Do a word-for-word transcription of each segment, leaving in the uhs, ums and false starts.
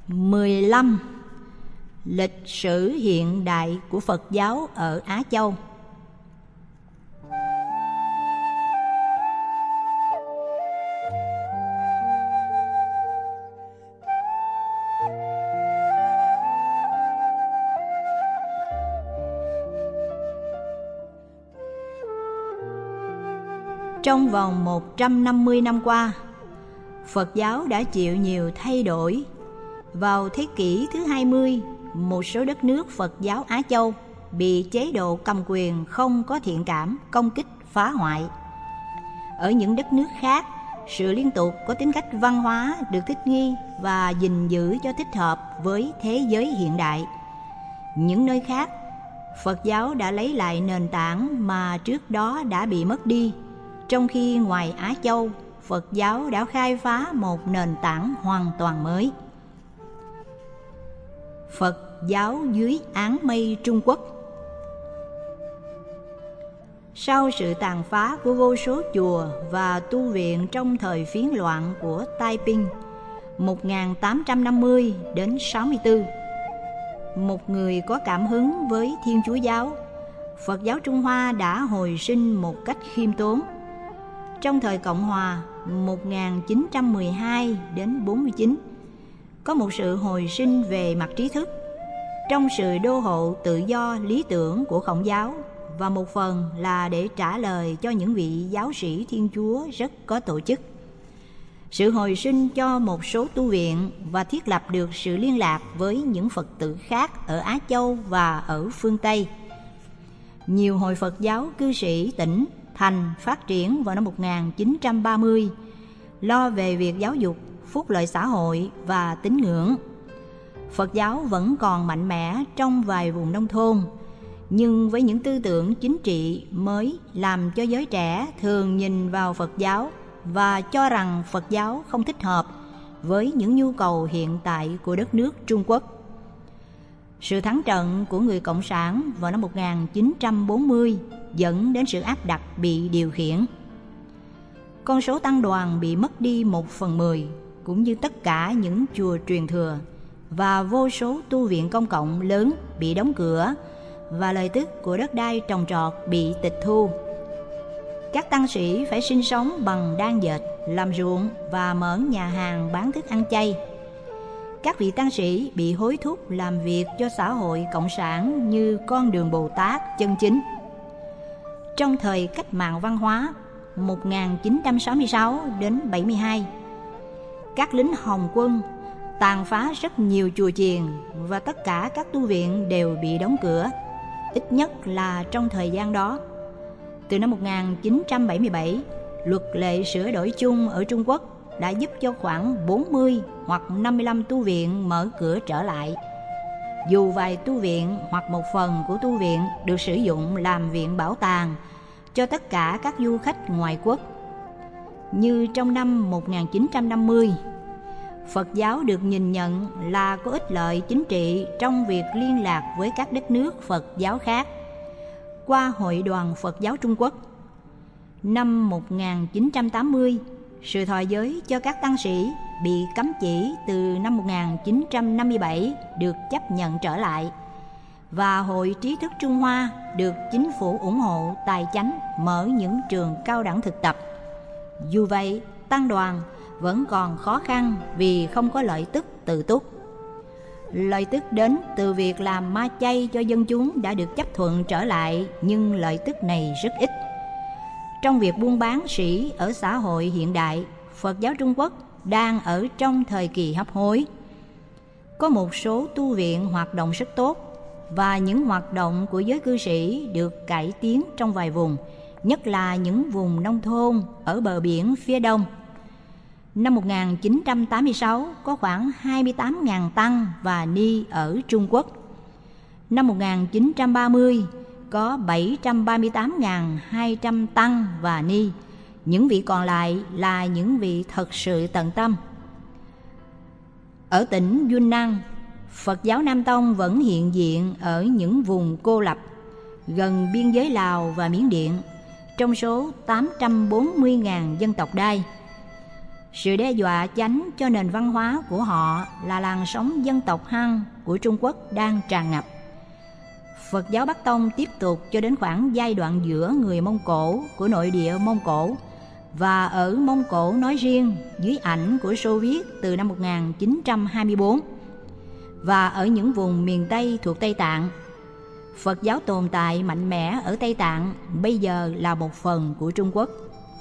mười lăm. Lịch sử hiện đại của Phật giáo ở Á Châu. Trong vòng một trăm năm mươi năm qua, Phật giáo đã chịu nhiều thay đổi. Vào thế kỷ thứ hai mươi, một số đất nước Phật giáo Á Châu bị chế độ cầm quyền không có thiện cảm công kích phá hoại. Ở những đất nước khác, sự liên tục có tính cách văn hóa được thích nghi và gìn giữ cho thích hợp với thế giới hiện đại. Những nơi khác, Phật giáo đã lấy lại nền tảng mà trước đó đã bị mất đi, trong khi ngoài Á Châu, Phật giáo đã khai phá một nền tảng hoàn toàn mới. Phật giáo dưới áng mây Trung Quốc. Sau sự tàn phá của vô số chùa và tu viện trong thời phiến loạn của Taiping một nghìn tám trăm năm mươi đến sáu mươi tư, một người có cảm hứng với Thiên Chúa giáo, Phật giáo Trung Hoa đã hồi sinh một cách khiêm tốn. Trong thời Cộng Hòa một nghìn chín trăm mười hai đến bốn mươi chín, có một sự hồi sinh về mặt trí thức trong sự đô hộ tự do lý tưởng của Khổng giáo, và một phần là để trả lời cho những vị giáo sĩ Thiên Chúa rất có tổ chức. Sự hồi sinh cho một số tu viện và thiết lập được sự liên lạc với những Phật tử khác ở Á Châu và ở phương Tây. Nhiều hội Phật giáo cư sĩ tỉnh thành phát triển vào năm một nghìn chín trăm ba mươi, lo về việc giáo dục, phúc lợi xã hội và tín ngưỡng. Phật giáo vẫn còn mạnh mẽ trong vài vùng nông thôn, nhưng với những tư tưởng chính trị mới làm cho giới trẻ thường nhìn vào Phật giáo và cho rằng Phật giáo không thích hợp với những nhu cầu hiện tại của đất nước Trung Quốc. Sự thắng trận của người Cộng sản vào năm một nghìn chín trăm bốn mươi dẫn đến sự áp đặt bị điều khiển. Con số tăng đoàn bị mất đi một phần mười, cũng như tất cả những chùa truyền thừa, và vô số tu viện công cộng lớn bị đóng cửa, và lợi tức của đất đai trồng trọt bị tịch thu. Các tăng sĩ phải sinh sống bằng đan dệt, làm ruộng và mở nhà hàng bán thức ăn chay. Các vị tăng sĩ bị hối thúc làm việc cho xã hội cộng sản như con đường Bồ Tát chân chính. Trong thời cách mạng văn hóa một nghìn chín trăm sáu mươi sáu đến bảy mươi hai, các lính Hồng quân tàn phá rất nhiều chùa chiền và tất cả các tu viện đều bị đóng cửa, ít nhất là trong thời gian đó. Từ năm một nghìn chín trăm bảy mươi bảy, luật lệ sửa đổi chung ở Trung Quốc đã giúp cho khoảng bốn mươi hoặc năm mươi lăm tu viện mở cửa trở lại. Dù vài tu viện hoặc một phần của tu viện được sử dụng làm viện bảo tàng cho tất cả các du khách ngoại quốc. Như trong năm một nghìn chín trăm năm mươi, Phật giáo được nhìn nhận là có ích lợi chính trị trong việc liên lạc với các đất nước Phật giáo khác qua Hội đoàn Phật giáo Trung Quốc. Năm một nghìn chín trăm tám mươi, sự thọ giới cho các tăng sĩ bị cấm chỉ từ năm một nghìn chín trăm năm mươi bảy được chấp nhận trở lại, và Hội Trí thức Trung Hoa được chính phủ ủng hộ tài chánh mở những trường cao đẳng thực tập. Dù vậy, tăng đoàn vẫn còn khó khăn vì không có lợi tức tự túc. Lợi tức đến từ việc làm ma chay cho dân chúng đã được chấp thuận trở lại, nhưng lợi tức này rất ít. Trong việc buôn bán sĩ ở xã hội hiện đại, Phật giáo Trung Quốc đang ở trong thời kỳ hấp hối. Có một số tu viện hoạt động rất tốt, và những hoạt động của giới cư sĩ được cải tiến trong vài vùng, nhất là những vùng nông thôn ở bờ biển phía đông. Năm một nghìn chín trăm tám mươi sáu có khoảng hai mươi tám nghìn tăng và ni ở Trung Quốc. Năm một nghìn chín trăm ba mươi có bảy trăm ba mươi tám nghìn hai trăm tăng và ni. Những vị còn lại là những vị thật sự tận tâm. Ở tỉnh Yunnan, Phật giáo Nam Tông vẫn hiện diện ở những vùng cô lập gần biên giới Lào và Miến Điện, trong số tám trăm bốn mươi nghìn dân tộc Đai. Sự đe dọa chánh cho nền văn hóa của họ là làn sóng dân tộc Han của Trung Quốc đang tràn ngập. Phật giáo Bắc Tông tiếp tục cho đến khoảng giai đoạn giữa người Mông Cổ của nội địa Mông Cổ và ở Mông Cổ nói riêng dưới ảnh của Xô Viết từ năm một nghìn chín trăm hai mươi tư, và ở những vùng miền Tây thuộc Tây Tạng. Phật giáo tồn tại mạnh mẽ ở Tây Tạng bây giờ là một phần của Trung Quốc.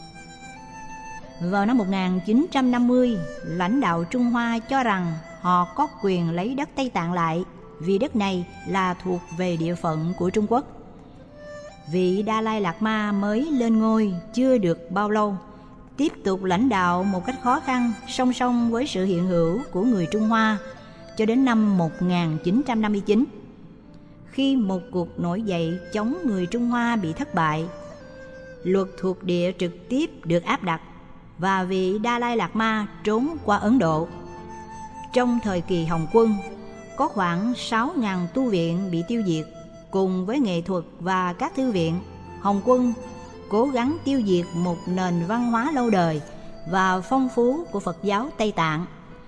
Vào năm một nghìn chín trăm năm mươi, lãnh đạo Trung Hoa cho rằng họ có quyền lấy đất Tây Tạng lại vì đất này là thuộc về địa phận của Trung Quốc. Vị Đa Lai Lạt Ma mới lên ngôi chưa được bao lâu, tiếp tục lãnh đạo một cách khó khăn song song với sự hiện hữu của người Trung Hoa cho đến năm một nghìn chín trăm năm mươi chín. Khi một cuộc nổi dậy chống người Trung Hoa bị thất bại, luật thuộc địa trực tiếp được áp đặt và vị Đa Lai Lạt Ma trốn qua Ấn Độ. Trong thời kỳ Hồng Quân, có khoảng sáu nghìn tu viện bị tiêu diệt. Cùng với nghệ thuật và các thư viện, Hồng Quân cố gắng tiêu diệt một nền văn hóa lâu đời và phong phú của Phật giáo Tây Tạng.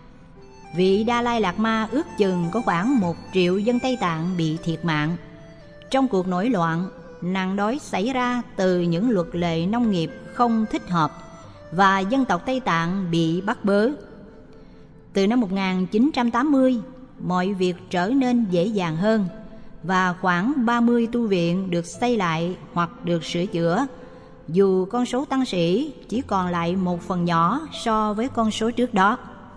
Vị Đa Lai Lạt Ma ước chừng có khoảng một triệu dân Tây Tạng bị thiệt mạng. Trong cuộc nổi loạn, nạn đói xảy ra từ những luật lệ nông nghiệp không thích hợp và dân tộc Tây Tạng bị bắt bớ. Từ năm một nghìn chín trăm tám mươi, mọi việc trở nên dễ dàng hơn và khoảng ba mươi tu viện được xây lại hoặc được sửa chữa, dù con số tăng sĩ chỉ còn lại một phần nhỏ so với con số trước đó.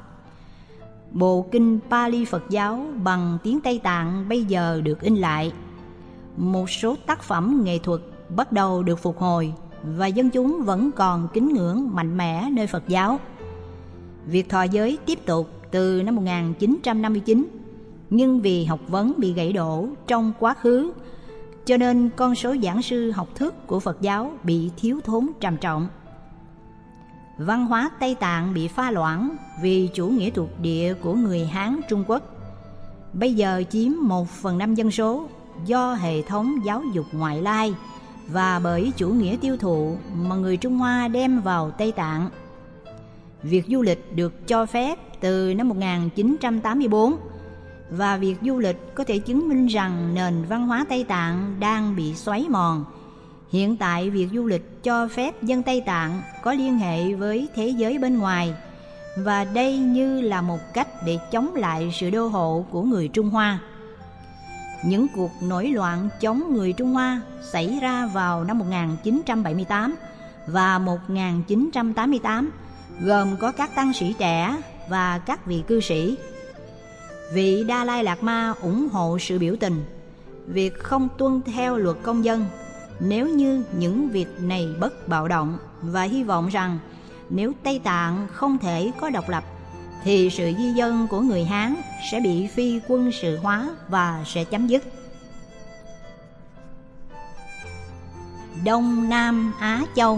Bộ kinh Pali Phật giáo bằng tiếng Tây Tạng bây giờ được in lại. Một số tác phẩm nghệ thuật bắt đầu được phục hồi và dân chúng vẫn còn kính ngưỡng mạnh mẽ nơi Phật giáo. Việc thọ giới tiếp tục từ năm một nghìn chín trăm năm mươi chín, nhưng vì học vấn bị gãy đổ trong quá khứ, cho nên con số giảng sư học thức của Phật giáo bị thiếu thốn trầm trọng. Văn hóa Tây Tạng bị pha loãng vì chủ nghĩa thuộc địa của người Hán Trung Quốc. Bây giờ chiếm một phần năm dân số do hệ thống giáo dục ngoại lai và bởi chủ nghĩa tiêu thụ mà người Trung Hoa đem vào Tây Tạng. Việc du lịch được cho phép từ năm một nghìn chín trăm tám mươi tư, và việc du lịch có thể chứng minh rằng nền văn hóa Tây Tạng đang bị xói mòn. Hiện tại, việc du lịch cho phép dân Tây Tạng có liên hệ với thế giới bên ngoài, và đây như là một cách để chống lại sự đô hộ của người Trung Hoa. Những cuộc nổi loạn chống người Trung Hoa xảy ra vào năm một nghìn chín trăm bảy mươi tám và một nghìn chín trăm tám mươi tám, gồm có các tăng sĩ trẻ và các vị cư sĩ. Vị Đa Lai Lạt Ma ủng hộ sự biểu tình, việc không tuân theo luật công dân nếu như những việc này bất bạo động, và hy vọng rằng nếu Tây Tạng không thể có độc lập thì sự di dân của người Hán sẽ bị phi quân sự hóa và sẽ chấm dứt. Đông Nam Á Châu.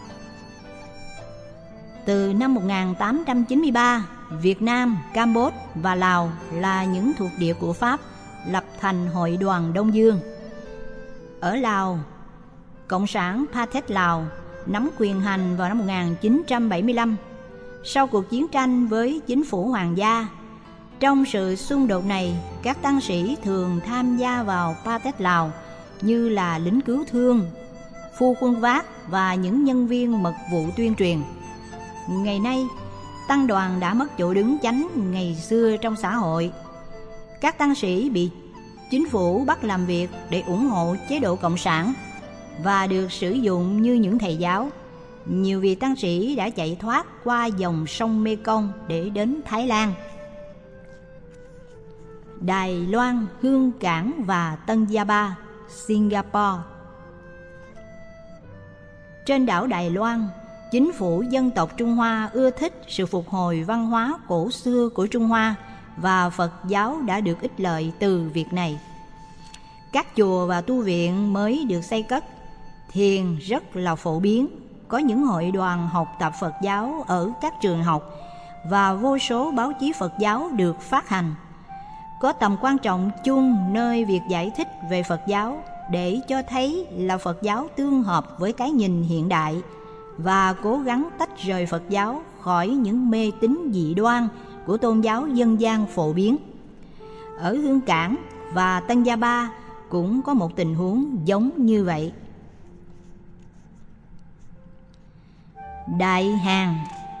Từ năm một nghìn tám trăm chín mươi ba, Việt Nam, Campuchia và Lào là những thuộc địa của Pháp lập thành Hội đoàn Đông Dương. Ở Lào, Cộng sản Pathet Lào nắm quyền hành vào năm một nghìn chín trăm bảy mươi lăm sau cuộc chiến tranh với chính phủ hoàng gia. Trong sự xung đột này, các tăng sĩ thường tham gia vào Pathet Lào như là lính cứu thương, phu quân vác và những nhân viên mật vụ tuyên truyền. Ngày nay, tăng đoàn đã mất chỗ đứng chánh ngày xưa trong xã hội. Các tăng sĩ bị chính phủ bắt làm việc để ủng hộ chế độ cộng sản và được sử dụng như những thầy giáo. Nhiều vị tăng sĩ đã chạy thoát qua dòng sông Mekong để đến Thái Lan, Đài Loan, Hương Cảng và Tân Gia Ba, Singapore. Trên đảo Đài Loan, chính phủ dân tộc Trung Hoa ưa thích sự phục hồi văn hóa cổ xưa của Trung Hoa, và Phật giáo đã được ích lợi từ việc này. Các chùa và tu viện mới được xây cất, thiền rất là phổ biến, có những hội đoàn học tập Phật giáo ở các trường học, và vô số báo chí Phật giáo được phát hành. Có tầm quan trọng chung nơi việc giải thích về Phật giáo để cho thấy là Phật giáo tương hợp với cái nhìn hiện đại và cố gắng tách rời Phật giáo khỏi những mê tín dị đoan của tôn giáo dân gian phổ biến. Ở Hương Cảng và Tân Gia Ba cũng có một tình huống giống như vậy. Đại Hàn.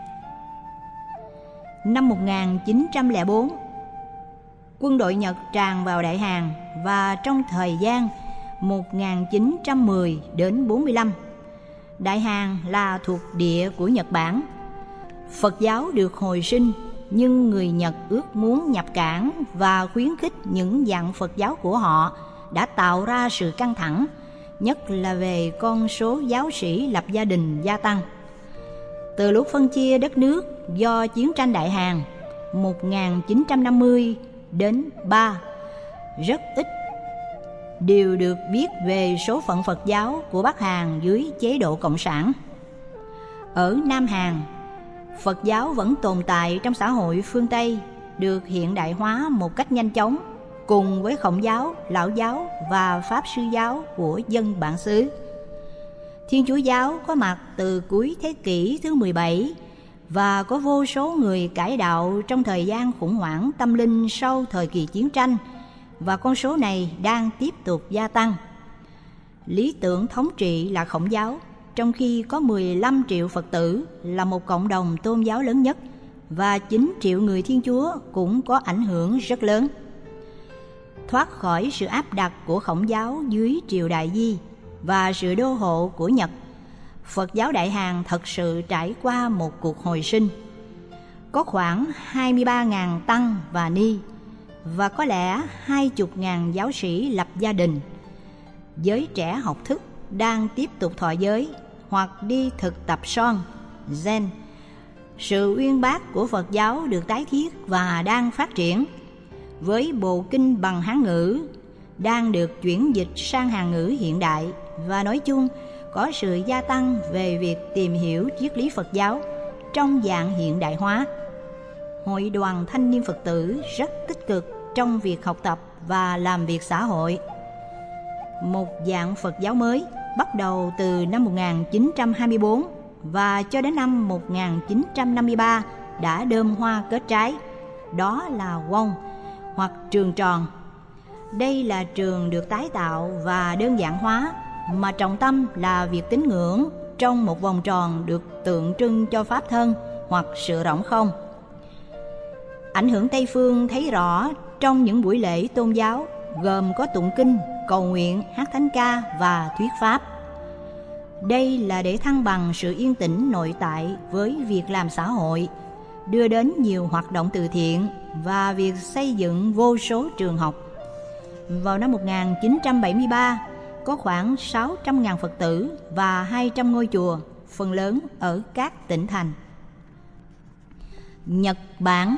Năm một nghìn chín trăm lẻ bốn, quân đội Nhật tràn vào Đại Hàn, và trong thời gian một nghìn chín trăm mười đến bốn mươi lăm, Đại Hàn là thuộc địa của Nhật Bản. Phật giáo được hồi sinh, nhưng người Nhật ước muốn nhập cảng và khuyến khích những dạng Phật giáo của họ đã tạo ra sự căng thẳng, nhất là về con số giáo sĩ lập gia đình gia tăng. Từ lúc phân chia đất nước do chiến tranh Đại Hàn một nghìn chín trăm năm mươi đến ba, rất ít điều được biết về số phận Phật giáo của Bắc Hàn dưới chế độ Cộng sản. Ở Nam Hàn, Phật giáo vẫn tồn tại trong xã hội phương Tây, được hiện đại hóa một cách nhanh chóng, cùng với Khổng giáo, Lão giáo và Pháp sư giáo của dân bản xứ. Thiên Chúa giáo có mặt từ cuối thế kỷ thứ mười bảy và có vô số người cải đạo trong thời gian khủng hoảng tâm linh sau thời kỳ chiến tranh, và con số này đang tiếp tục gia tăng. Lý tưởng thống trị là Khổng giáo, trong khi có mười lăm triệu Phật tử là một cộng đồng tôn giáo lớn nhất, và chín triệu người Thiên Chúa cũng có ảnh hưởng rất lớn. Thoát khỏi sự áp đặt của Khổng giáo dưới triều Đại Di và sự đô hộ của Nhật, Phật giáo Đại Hàn thật sự trải qua một cuộc hồi sinh. Có khoảng hai mươi ba nghìn tăng và ni, và có lẽ hai mươi nghìn giáo sĩ lập gia đình. Giới trẻ học thức đang tiếp tục thọ giới hoặc đi thực tập son, Zen. Sự uyên bác của Phật giáo được tái thiết và đang phát triển, với bộ kinh bằng Hán ngữ đang được chuyển dịch sang Hán ngữ hiện đại, và nói chung có sự gia tăng về việc tìm hiểu triết lý Phật giáo trong dạng hiện đại hóa. Hội đoàn thanh niên Phật tử rất tích cực trong việc học tập và làm việc xã hội. Một dạng Phật giáo mới bắt đầu từ năm một nghìn chín trăm hai mươi tư và cho đến năm một nghìn chín trăm năm mươi ba đã đơm hoa kết trái, đó là Won hoặc trường tròn. Đây là trường được tái tạo và đơn giản hóa, mà trọng tâm là việc tín ngưỡng trong một vòng tròn được tượng trưng cho Pháp thân hoặc sự rỗng không. Ảnh hưởng Tây phương thấy rõ trong những buổi lễ tôn giáo, gồm có tụng kinh, cầu nguyện, hát thánh ca và thuyết pháp. Đây là để thăng bằng sự yên tĩnh nội tại với việc làm xã hội, đưa đến nhiều hoạt động từ thiện và việc xây dựng vô số trường học. Vào năm một nghìn chín trăm bảy mươi ba, có khoảng sáu trăm nghìn Phật tử và hai trăm ngôi chùa, phần lớn ở các tỉnh thành. Nhật Bản.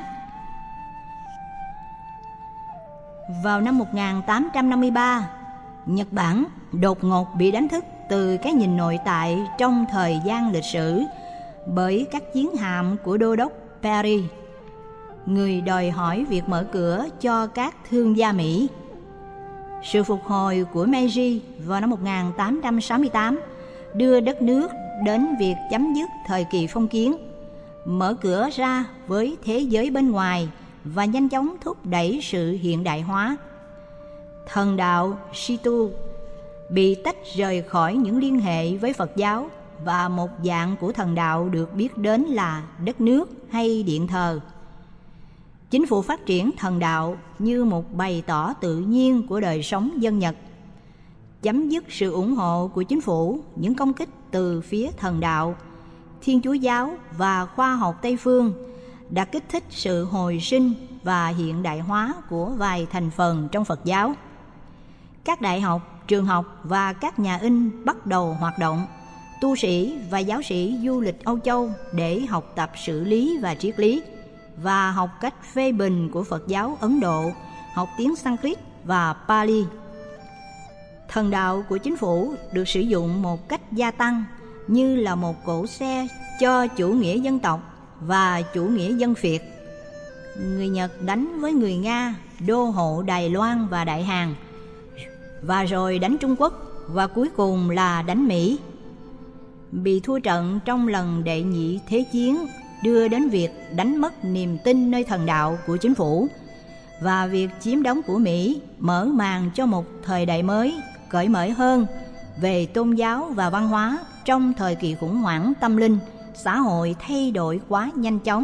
Vào năm một nghìn tám trăm năm mươi ba, Nhật Bản đột ngột bị đánh thức từ cái nhìn nội tại trong thời gian lịch sử bởi các chiến hạm của đô đốc Perry, người đòi hỏi việc mở cửa cho các thương gia Mỹ. Sự phục hồi của Meiji vào năm một nghìn tám trăm sáu mươi tám đưa đất nước đến việc chấm dứt thời kỳ phong kiến, mở cửa ra với thế giới bên ngoài và nhanh chóng thúc đẩy sự hiện đại hóa. Thần đạo Shitu bị tách rời khỏi những liên hệ với Phật giáo, và một dạng của thần đạo được biết đến là đất nước hay điện thờ. Chính phủ phát triển thần đạo như một bày tỏ tự nhiên của đời sống dân Nhật. Chấm dứt sự ủng hộ của chính phủ, những công kích từ phía thần đạo, Thiên Chúa giáo và khoa học Tây phương đã kích thích sự hồi sinh và hiện đại hóa của vài thành phần trong Phật giáo. Các đại học, trường học và các nhà in bắt đầu hoạt động. Tu sĩ và giáo sĩ du lịch Âu Châu để học tập xử lý và triết lý, và học cách phê bình của Phật giáo Ấn Độ, học tiếng Sanskrit và Pali. Thần đạo của chính phủ được sử dụng một cách gia tăng như là một cỗ xe cho chủ nghĩa dân tộc và chủ nghĩa dân Việt. Người Nhật đánh với người Nga, đô hộ Đài Loan và Đại Hàn, và rồi đánh Trung Quốc, và cuối cùng là đánh Mỹ. Bị thua trận trong lần đệ nhị thế chiến đưa đến việc đánh mất niềm tin nơi thần đạo của chính phủ, và việc chiếm đóng của Mỹ mở màn cho một thời đại mới, cởi mở hơn về tôn giáo và văn hóa trong thời kỳ khủng hoảng tâm linh, xã hội thay đổi quá nhanh chóng.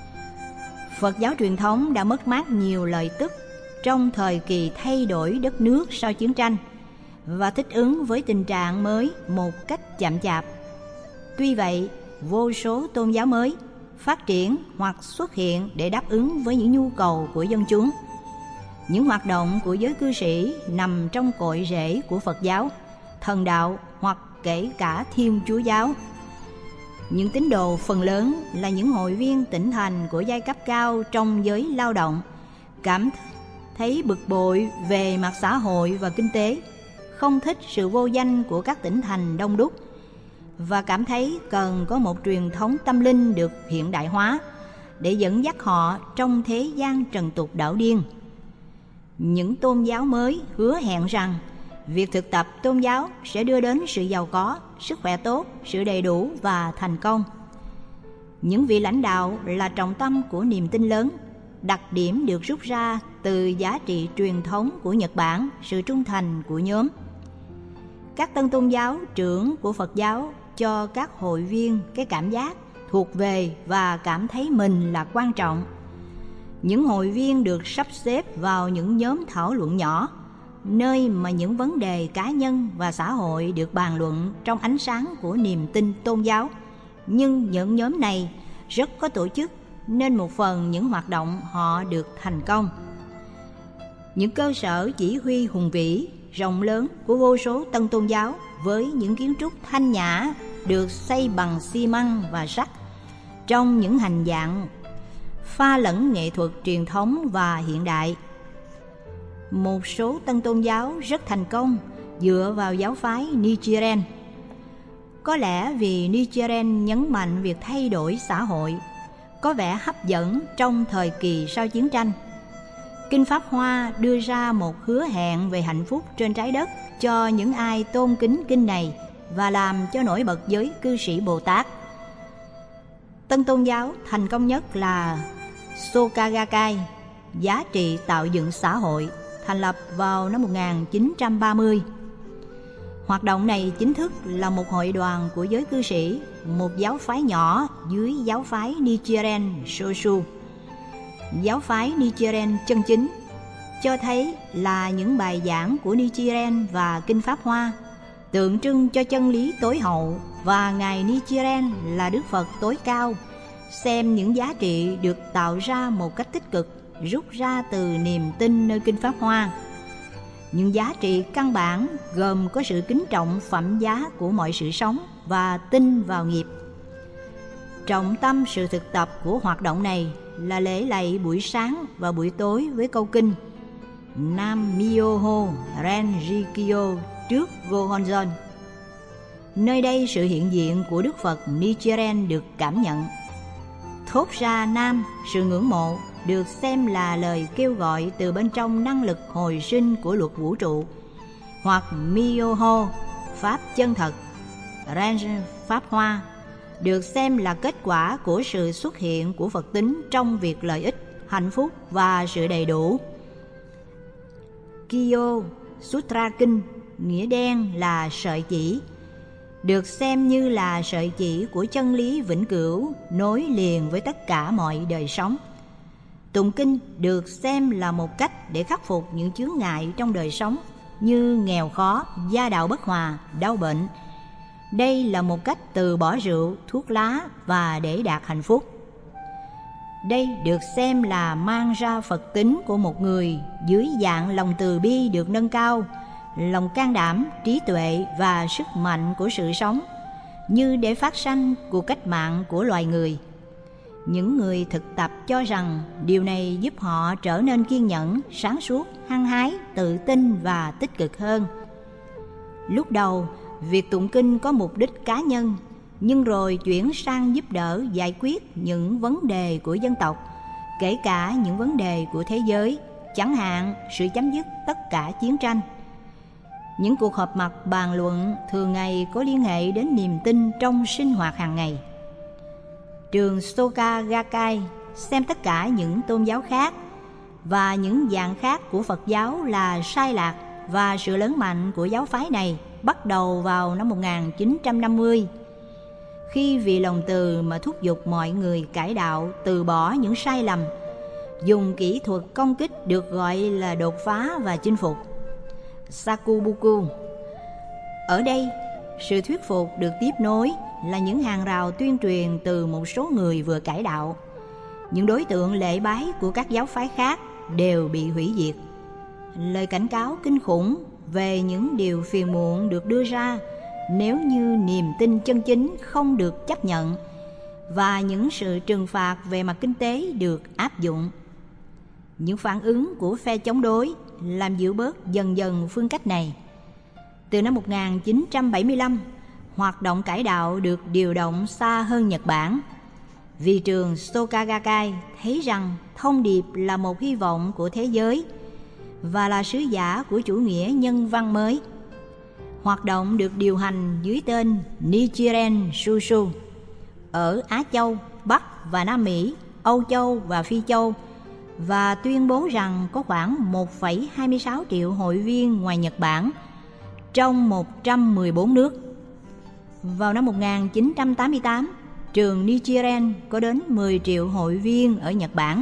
Phật giáo truyền thống đã mất mát nhiều lợi tức trong thời kỳ thay đổi đất nước sau chiến tranh và thích ứng với tình trạng mới một cách chậm chạp. Tuy vậy, vô số tôn giáo mới phát triển hoặc xuất hiện để đáp ứng với những nhu cầu của dân chúng. Những hoạt động của giới cư sĩ nằm trong cội rễ của Phật giáo, thần đạo hoặc kể cả Thiên Chúa giáo. Những tín đồ phần lớn là những hội viên tỉnh thành của giai cấp cao trong giới lao động, cảm thấy bực bội về mặt xã hội và kinh tế, không thích sự vô danh của các tỉnh thành đông đúc và cảm thấy cần có một truyền thống tâm linh được hiện đại hóa để dẫn dắt họ trong thế gian trần tục đảo điên. Những tôn giáo mới hứa hẹn rằng việc thực tập tôn giáo sẽ đưa đến sự giàu có, sức khỏe tốt, sự đầy đủ và thành công. Những vị lãnh đạo là trọng tâm của niềm tin lớn, đặc điểm được rút ra từ giá trị truyền thống của Nhật Bản, sự trung thành của nhóm. Các tân tôn giáo trưởng của Phật giáo cho các hội viên cái cảm giác thuộc về và cảm thấy mình là quan trọng. Những hội viên được sắp xếp vào những nhóm thảo luận nhỏ, nơi mà những vấn đề cá nhân và xã hội được bàn luận trong ánh sáng của niềm tin tôn giáo. Nhưng những nhóm này rất có tổ chức, nên một phần những hoạt động họ được thành công. Những cơ sở chỉ huy hùng vĩ, rộng lớn của vô số tân tôn giáo với những kiến trúc thanh nhã được xây bằng xi măng và sắt, trong những hành dạng pha lẫn nghệ thuật truyền thống và hiện đại. Một số tân tôn giáo rất thành công dựa vào giáo phái Nichiren. Có lẽ vì Nichiren nhấn mạnh việc thay đổi xã hội, có vẻ hấp dẫn trong thời kỳ sau chiến tranh. Kinh Pháp Hoa đưa ra một hứa hẹn về hạnh phúc trên trái đất cho những ai tôn kính kinh này và làm cho nổi bật giới cư sĩ Bồ Tát. Tân tôn giáo thành công nhất là Soka Gakkai, giá trị tạo dựng xã hội, thành lập vào năm một nghìn chín trăm ba mươi. Hoạt động này chính thức là một hội đoàn của giới cư sĩ, một giáo phái nhỏ dưới giáo phái Nichiren Shoshu. Giáo phái Nichiren chân chính cho thấy là những bài giảng của Nichiren và Kinh Pháp Hoa tượng trưng cho chân lý tối hậu, và Ngài Nichiren là Đức Phật tối cao, xem những giá trị được tạo ra một cách tích cực rút ra từ niềm tin nơi Kinh Pháp Hoa. Những giá trị căn bản gồm có sự kính trọng phẩm giá của mọi sự sống và tin vào nghiệp. Trọng tâm sự thực tập của hoạt động này là lễ lạy buổi sáng và buổi tối với câu kinh Nam Myoho Renjikyo trước Gohonzon. Nơi đây sự hiện diện của Đức Phật Nichiren được cảm nhận. Thốt ra Nam, sự ngưỡng mộ, được xem là lời kêu gọi từ bên trong năng lực hồi sinh của luật vũ trụ, hoặc Myoho, Pháp chân thật, Ren, Pháp Hoa, được xem là kết quả của sự xuất hiện của Phật tính trong việc lợi ích, hạnh phúc và sự đầy đủ. Kiyo, Sutra Kinh, nghĩa đen là sợi chỉ, được xem như là sợi chỉ của chân lý vĩnh cửu nối liền với tất cả mọi đời sống. Tụng kinh được xem là một cách để khắc phục những chướng ngại trong đời sống như nghèo khó, gia đạo bất hòa, đau bệnh. Đây là một cách từ bỏ rượu, thuốc lá và để đạt hạnh phúc. Đây được xem là mang ra Phật tính của một người dưới dạng lòng từ bi được nâng cao, lòng can đảm, trí tuệ và sức mạnh của sự sống, như để phát sanh cuộc cách mạng của loài người. Những người thực tập cho rằng điều này giúp họ trở nên kiên nhẫn, sáng suốt, hăng hái, tự tin và tích cực hơn. Lúc đầu, việc tụng kinh có mục đích cá nhân, nhưng rồi chuyển sang giúp đỡ giải quyết những vấn đề của dân tộc, kể cả những vấn đề của thế giới, chẳng hạn sự chấm dứt tất cả chiến tranh. Những cuộc họp mặt bàn luận thường ngày có liên hệ đến niềm tin trong sinh hoạt hàng ngày. trường Soka Gakkai xem tất cả những tôn giáo khác và những dạng khác của Phật giáo là sai lạc, và sự lớn mạnh của giáo phái này bắt đầu vào năm một nghìn chín trăm năm mươi, khi vì lòng từ mà thúc giục mọi người cải đạo, từ bỏ những sai lầm, dùng kỹ thuật công kích được gọi là đột phá và chinh phục, Sakubuku. Ở đây, sự thuyết phục được tiếp nối là những hàng rào tuyên truyền từ một số người vừa cải đạo. Những đối tượng lễ bái của các giáo phái khác đều bị hủy diệt. Lời cảnh cáo kinh khủng về những điều phiền muộn được đưa ra nếu như niềm tin chân chính không được chấp nhận, và những sự trừng phạt về mặt kinh tế được áp dụng. Những phản ứng của phe chống đối làm dịu bớt dần dần phương cách này. Từ năm một nghìn chín trăm bảy mươi lăm, hoạt động cải đạo được điều động xa hơn Nhật Bản, vì trường Soka Gakkai thấy rằng thông điệp là một hy vọng của thế giới và là sứ giả của chủ nghĩa nhân văn mới. Hoạt động được điều hành dưới tên Nichiren Shushu ở Á Châu, Bắc và Nam Mỹ, Âu Châu và Phi Châu, và tuyên bố rằng có khoảng một phẩy hai mươi sáu triệu hội viên ngoài Nhật Bản trong một trăm mười bốn nước. Vào năm một nghìn chín trăm tám mươi tám, trường Nichiren có đến mười triệu hội viên ở Nhật Bản.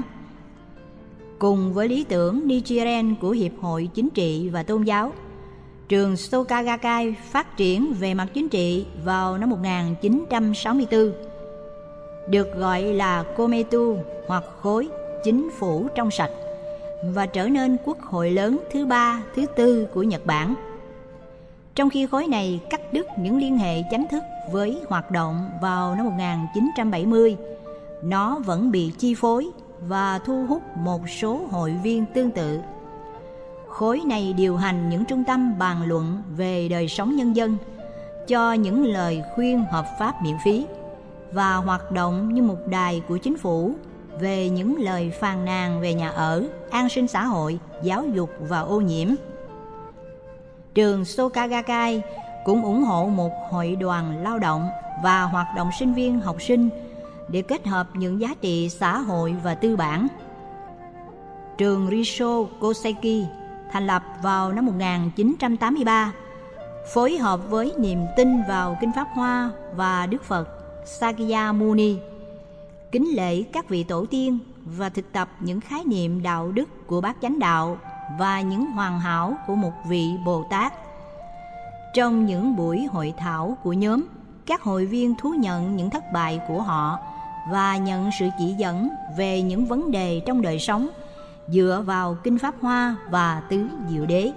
Cùng với lý tưởng Nichiren của Hiệp hội Chính trị và Tôn giáo, trường Soka Gakkai phát triển về mặt chính trị vào năm một nghìn chín trăm sáu mươi tư, được gọi là Kometu hoặc khối chính phủ trong sạch, và trở nên quốc hội lớn thứ ba, thứ tư của Nhật Bản. Trong khi khối này cắt đứt những liên hệ chính thức với hoạt động vào năm một nghìn chín trăm bảy mươi, nó vẫn bị chi phối và thu hút một số hội viên tương tự. Khối này điều hành những trung tâm bàn luận về đời sống nhân dân, cho những lời khuyên hợp pháp miễn phí, và hoạt động như một đài của chính phủ về những lời phàn nàn về nhà ở, an sinh xã hội, giáo dục và ô nhiễm. Trường Soka Gakkai cũng ủng hộ một hội đoàn lao động và hoạt động sinh viên học sinh để kết hợp những giá trị xã hội và tư bản. Trường Risho Koseki thành lập vào năm một nghìn chín trăm tám mươi ba, phối hợp với niềm tin vào Kinh Pháp Hoa và Đức Phật Sakyamuni, kính lễ các vị tổ tiên và thực tập những khái niệm đạo đức của bát chánh đạo và những hoàn hảo của một vị Bồ Tát. Trong những buổi hội thảo của nhóm, các hội viên thú nhận những thất bại của họ và nhận sự chỉ dẫn về những vấn đề trong đời sống dựa vào Kinh Pháp Hoa và Tứ Diệu Đế.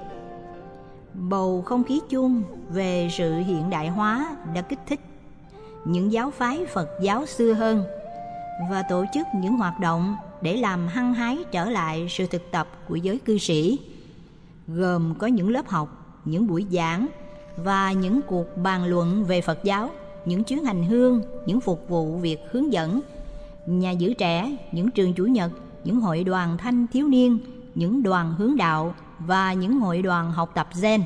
Bầu không khí chung về sự hiện đại hóa đã kích thích những giáo phái Phật giáo xưa hơn và tổ chức những hoạt động để làm hăng hái trở lại sự thực tập của giới cư sĩ, gồm có những lớp học, những buổi giảng và những cuộc bàn luận về Phật giáo, những chuyến hành hương, những phục vụ việc hướng dẫn, nhà giữ trẻ, những trường chủ nhật, những hội đoàn thanh thiếu niên, những đoàn hướng đạo và những hội đoàn học tập Zen.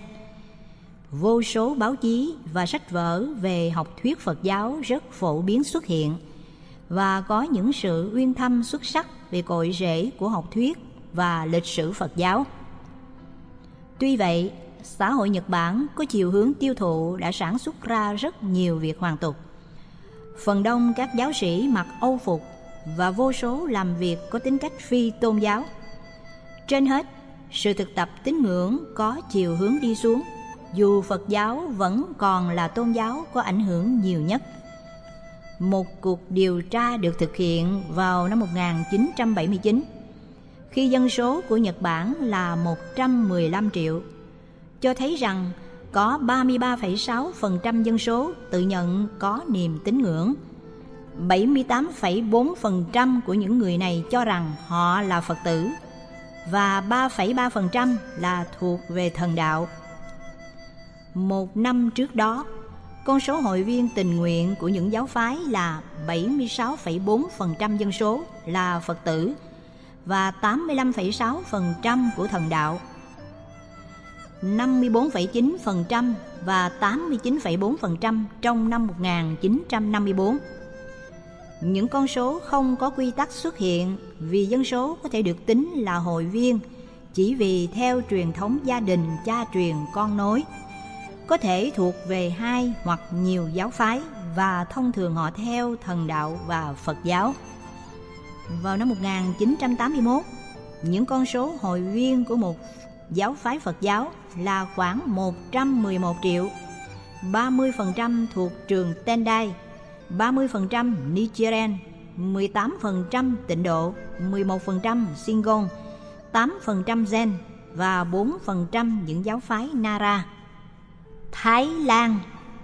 Vô số báo chí và sách vở về học thuyết Phật giáo rất phổ biến xuất hiện, và có những sự uyên thâm xuất sắc về cội rễ của học thuyết và lịch sử Phật giáo. Tuy vậy, xã hội Nhật Bản có chiều hướng tiêu thụ đã sản xuất ra rất nhiều việc hoàn tục. Phần đông các giáo sĩ mặc âu phục và vô số làm việc có tính cách phi tôn giáo. Trên hết, sự thực tập tín ngưỡng có chiều hướng đi xuống, dù Phật giáo vẫn còn là tôn giáo có ảnh hưởng nhiều nhất. Một cuộc điều tra được thực hiện vào năm một nghìn chín trăm bảy mươi chín, khi dân số của Nhật Bản là một trăm mười lăm triệu, cho thấy rằng có ba mươi ba phẩy sáu phần trăm dân số tự nhận có niềm tín ngưỡng. bảy mươi tám phẩy bốn phần trăm của những người này cho rằng họ là Phật tử, và ba phẩy ba phần trăm là thuộc về thần đạo. Một năm trước đó, con số hội viên tình nguyện của những giáo phái là bảy mươi sáu phẩy bốn phần trăm dân số là Phật tử và tám mươi lăm phẩy sáu phần trăm của thần đạo, năm mươi bốn phẩy chín phần trăm và tám mươi chín phẩy bốn phần trăm trong năm một nghìn chín trăm năm mươi bốn. Những con số không có quy tắc xuất hiện vì dân số có thể được tính là hội viên chỉ vì theo truyền thống gia đình cha truyền con nối, có thể thuộc về hai hoặc nhiều giáo phái và thông thường họ theo thần đạo và Phật giáo. Vào năm một nghìn chín trăm tám mươi mốt, những con số hội viên của một giáo phái Phật giáo là khoảng một trăm mười một triệu, ba mươi phần trăm thuộc trường Tendai, ba mươi phần trăm Nichiren, mười tám phần trăm Tịnh Độ, mười một phần trăm Shingon, tám phần trăm Zen và bốn phần trăm những giáo phái Nara. Thái Lan.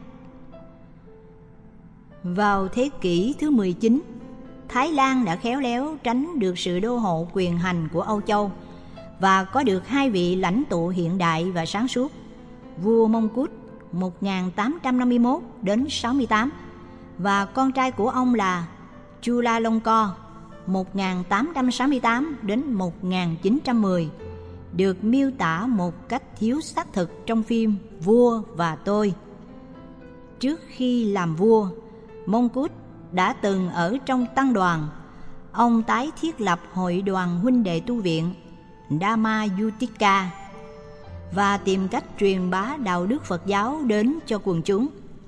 Vào thế kỷ thứ mười chín, Thái Lan đã khéo léo tránh được sự đô hộ quyền hành của Âu Châu và có được hai vị lãnh tụ hiện đại và sáng suốt, vua Mông Cút một nghìn tám trăm năm mươi mốt đến sáu mươi tám và con trai của ông là Chulalongkorn một nghìn tám trăm sáu mươi tám đến một nghìn chín trăm mười, được miêu tả một cách thiếu xác thực trong phim Vua và Tôi. Trước khi làm vua, Mông Cút đã từng ở trong tăng đoàn. Ông tái thiết lập hội đoàn huynh đệ tu viện Dhammayuttika và tìm cách truyền bá đạo đức Phật giáo đến cho quần chúng.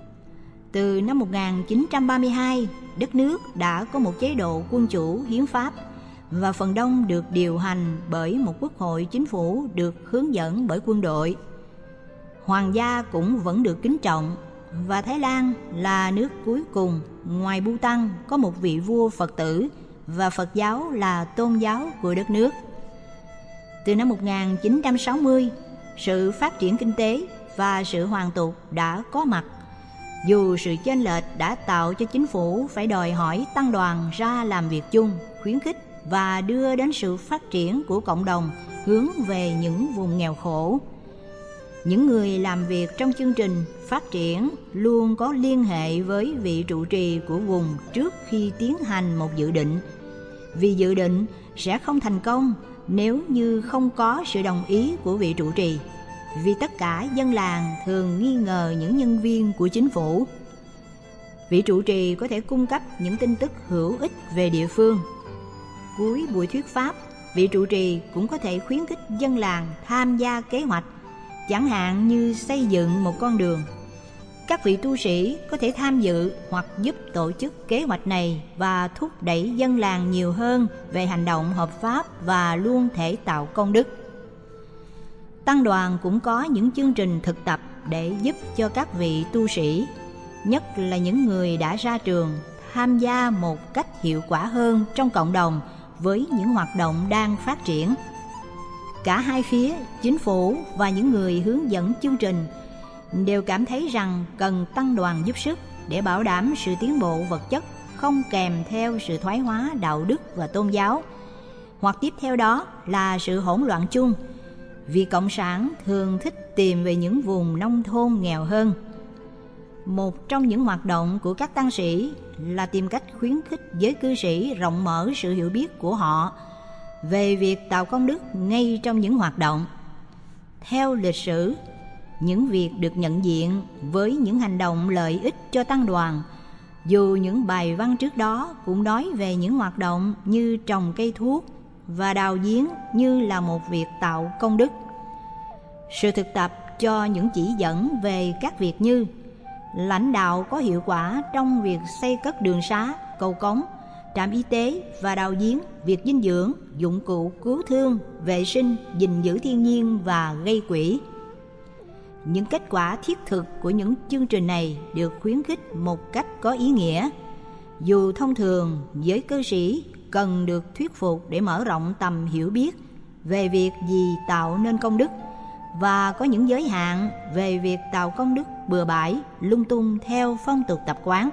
Từ năm một nghìn chín trăm ba mươi hai, đất nước đã có một chế độ quân chủ hiến pháp và phần đông được điều hành bởi một quốc hội chính phủ được hướng dẫn bởi quân đội. Hoàng gia cũng vẫn được kính trọng và Thái Lan là nước cuối cùng ngoài Bhutan có một vị vua Phật tử và Phật giáo là tôn giáo của đất nước. Từ năm một nghìn chín trăm sáu mươi, sự phát triển kinh tế và sự hoàn tục đã có mặt. Dù sự chênh lệch đã tạo cho chính phủ phải đòi hỏi tăng đoàn ra làm việc chung, khuyến khích và đưa đến sự phát triển của cộng đồng hướng về những vùng nghèo khổ. Những người làm việc trong chương trình phát triển luôn có liên hệ với vị trụ trì của vùng trước khi tiến hành một dự định, vì dự định sẽ không thành công nếu như không có sự đồng ý của vị trụ trì, vì tất cả dân làng thường nghi ngờ những nhân viên của chính phủ. Vị trụ trì có thể cung cấp những tin tức hữu ích về địa phương. Cuối buổi thuyết pháp, vị trụ trì cũng có thể khuyến khích dân làng tham gia kế hoạch, chẳng hạn như xây dựng một con đường. Các vị tu sĩ có thể tham dự hoặc giúp tổ chức kế hoạch này và thúc đẩy dân làng nhiều hơn về hành động hợp pháp và luôn thể tạo công đức. Tăng đoàn cũng có những chương trình thực tập để giúp cho các vị tu sĩ, nhất là những người đã ra trường, tham gia một cách hiệu quả hơn trong cộng đồng với những hoạt động đang phát triển. Cả hai phía, chính phủ và những người hướng dẫn chương trình, đều cảm thấy rằng cần tăng đoàn giúp sức để bảo đảm sự tiến bộ vật chất không kèm theo sự thoái hóa đạo đức và tôn giáo, hoặc tiếp theo đó là sự hỗn loạn chung, vì Cộng sản thường thích tìm về những vùng nông thôn nghèo hơn. Một trong những hoạt động của các tăng sĩ là tìm cách khuyến khích giới cư sĩ rộng mở sự hiểu biết của họ về việc tạo công đức ngay trong những hoạt động. Theo lịch sử, những việc được nhận diện với những hành động lợi ích cho tăng đoàn, dù những bài văn trước đó cũng nói về những hoạt động như trồng cây thuốc và đào giếng như là một việc tạo công đức. Sự thực tập cho những chỉ dẫn về các việc như lãnh đạo có hiệu quả trong việc xây cất đường xá, cầu cống, trạm y tế và đào giếng, việc dinh dưỡng, dụng cụ cứu thương, vệ sinh, gìn giữ thiên nhiên và gây quỹ. Những kết quả thiết thực của những chương trình này được khuyến khích một cách có ý nghĩa. Dù thông thường giới cư sĩ cần được thuyết phục để mở rộng tầm hiểu biết về việc gì tạo nên công đức, và có những giới hạn về việc tạo công đức bừa bãi, lung tung theo phong tục tập quán.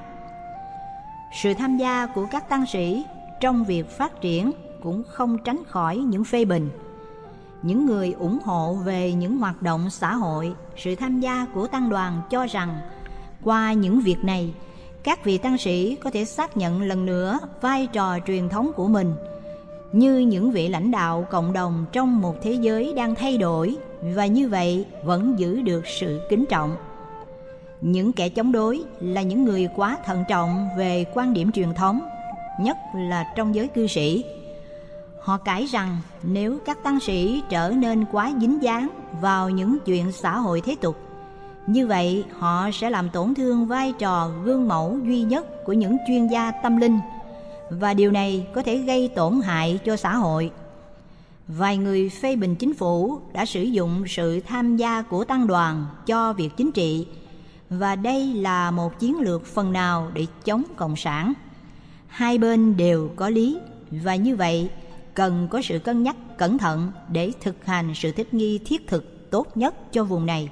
Sự tham gia của các tăng sĩ trong việc phát triển cũng không tránh khỏi những phê bình. Những người ủng hộ về những hoạt động xã hội, sự tham gia của tăng đoàn cho rằng qua những việc này, các vị tăng sĩ có thể xác nhận lần nữa vai trò truyền thống của mình như những vị lãnh đạo cộng đồng trong một thế giới đang thay đổi, và như vậy vẫn giữ được sự kính trọng. Những kẻ chống đối là những người quá thận trọng về quan điểm truyền thống nhất là trong giới cư sĩ. Họ cãi rằng nếu các tăng sĩ trở nên quá dính dáng vào những chuyện xã hội thế tục, như vậy họ sẽ làm tổn thương vai trò gương mẫu duy nhất của những chuyên gia tâm linh, và điều này có thể gây tổn hại cho xã hội. Vài người phê bình chính phủ đã sử dụng sự tham gia của tăng đoàn cho việc chính trị, và đây là một chiến lược phần nào để chống cộng sản. Hai bên đều có lý, và như vậy cần có sự cân nhắc cẩn thận để thực hành sự thích nghi thiết thực tốt nhất cho vùng này.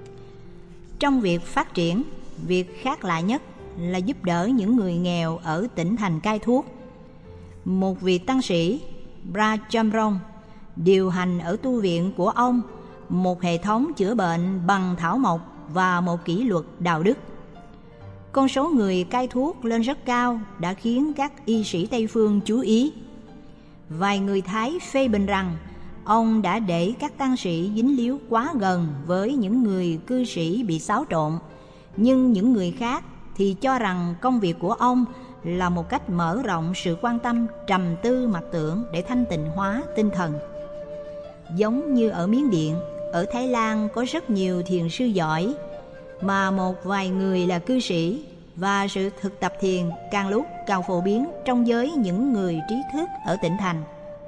Trong việc phát triển, việc khác lạ nhất là giúp đỡ những người nghèo ở tỉnh thành cai thuốc. Một vị tăng sĩ, Pra Chamrong, điều hành ở tu viện của ông một hệ thống chữa bệnh bằng thảo mộc và một kỷ luật đạo đức. Con số người cai thuốc lên rất cao đã khiến các y sĩ Tây phương chú ý. Vài người Thái phê bình rằng ông đã để các tăng sĩ dính líu quá gần với những người cư sĩ bị xáo trộn, nhưng những người khác thì cho rằng công việc của ông là một cách mở rộng sự quan tâm trầm tư mặc tưởng để thanh tịnh hóa tinh thần. Giống như ở Miến Điện, ở Thái Lan có rất nhiều thiền sư giỏi, mà một vài người là cư sĩ, và sự thực tập thiền càng lúc càng phổ biến trong giới những người trí thức ở tỉnh thành.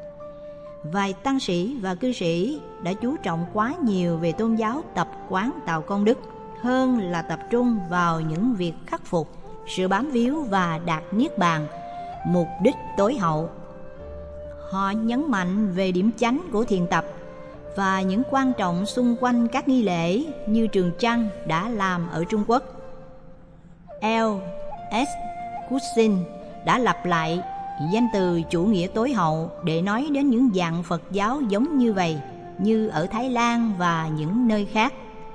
Vài tăng sĩ và cư sĩ đã chú trọng quá nhiều về tôn giáo tập quán tạo công đức hơn là tập trung vào những việc khắc phục sự bám víu và đạt niết bàn, mục đích tối hậu. Họ nhấn mạnh về điểm chánh của thiền tập và những quan trọng xung quanh các nghi lễ như Trường Trăng đã làm ở Trung Quốc. L S Cushing đã lặp lại danh từ chủ nghĩa tối hậu để nói đến những dạng Phật giáo giống như vậy, như ở Thái Lan và những nơi khác.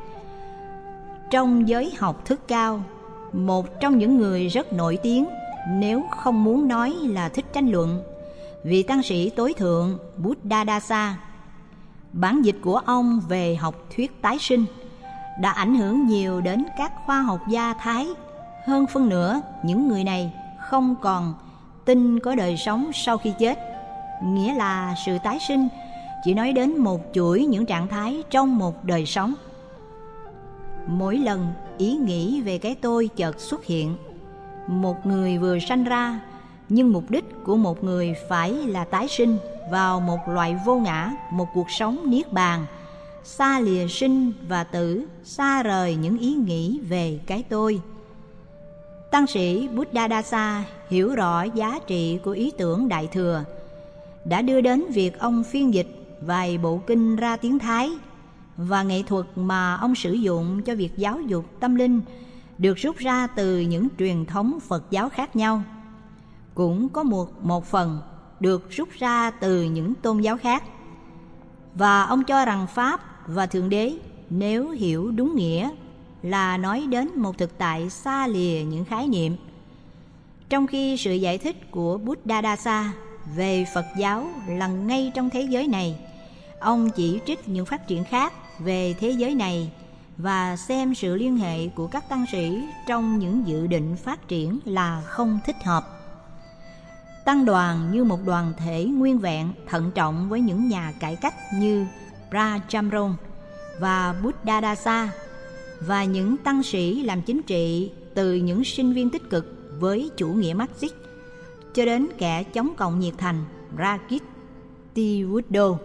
Trong giới học thức cao, một trong những người rất nổi tiếng, nếu không muốn nói là thích tranh luận, vị tăng sĩ tối thượng Buddhadasa. Bản dịch của ông về học thuyết tái sinh đã ảnh hưởng nhiều đến các khoa học gia Thái. Hơn phân nửa, những người này không còn tin có đời sống sau khi chết, nghĩa là sự tái sinh chỉ nói đến một chuỗi những trạng thái trong một đời sống. Mỗi lần ý nghĩ về cái tôi chợt xuất hiện, một người vừa sanh ra, nhưng mục đích của một người phải là tái sinh vào một loại vô ngã, một cuộc sống niết bàn, xa lìa sinh và tử, xa rời những ý nghĩ về cái tôi. Tăng sĩ Buddhadasa hiểu rõ giá trị của ý tưởng Đại Thừa, đã đưa đến việc ông phiên dịch vài bộ kinh ra tiếng Thái, và nghệ thuật mà ông sử dụng cho việc giáo dục tâm linh được rút ra từ những truyền thống Phật giáo khác nhau, cũng có một, một phần được rút ra từ những tôn giáo khác. Và ông cho rằng Pháp và Thượng Đế, nếu hiểu đúng nghĩa, là nói đến một thực tại xa lìa những khái niệm. Trong khi sự giải thích của Buddhadasa về Phật giáo là ngay trong thế giới này, ông chỉ trích những phát triển khác về thế giới này và xem sự liên hệ của các tăng sĩ trong những dự định phát triển là không thích hợp. Tăng đoàn như một đoàn thể nguyên vẹn thận trọng với những nhà cải cách như Pra Chamrong và Buddhadasa, và những tăng sĩ làm chính trị từ những sinh viên tích cực với chủ nghĩa Marxist cho đến kẻ chống cộng nhiệt thành Rakit Tiwudo.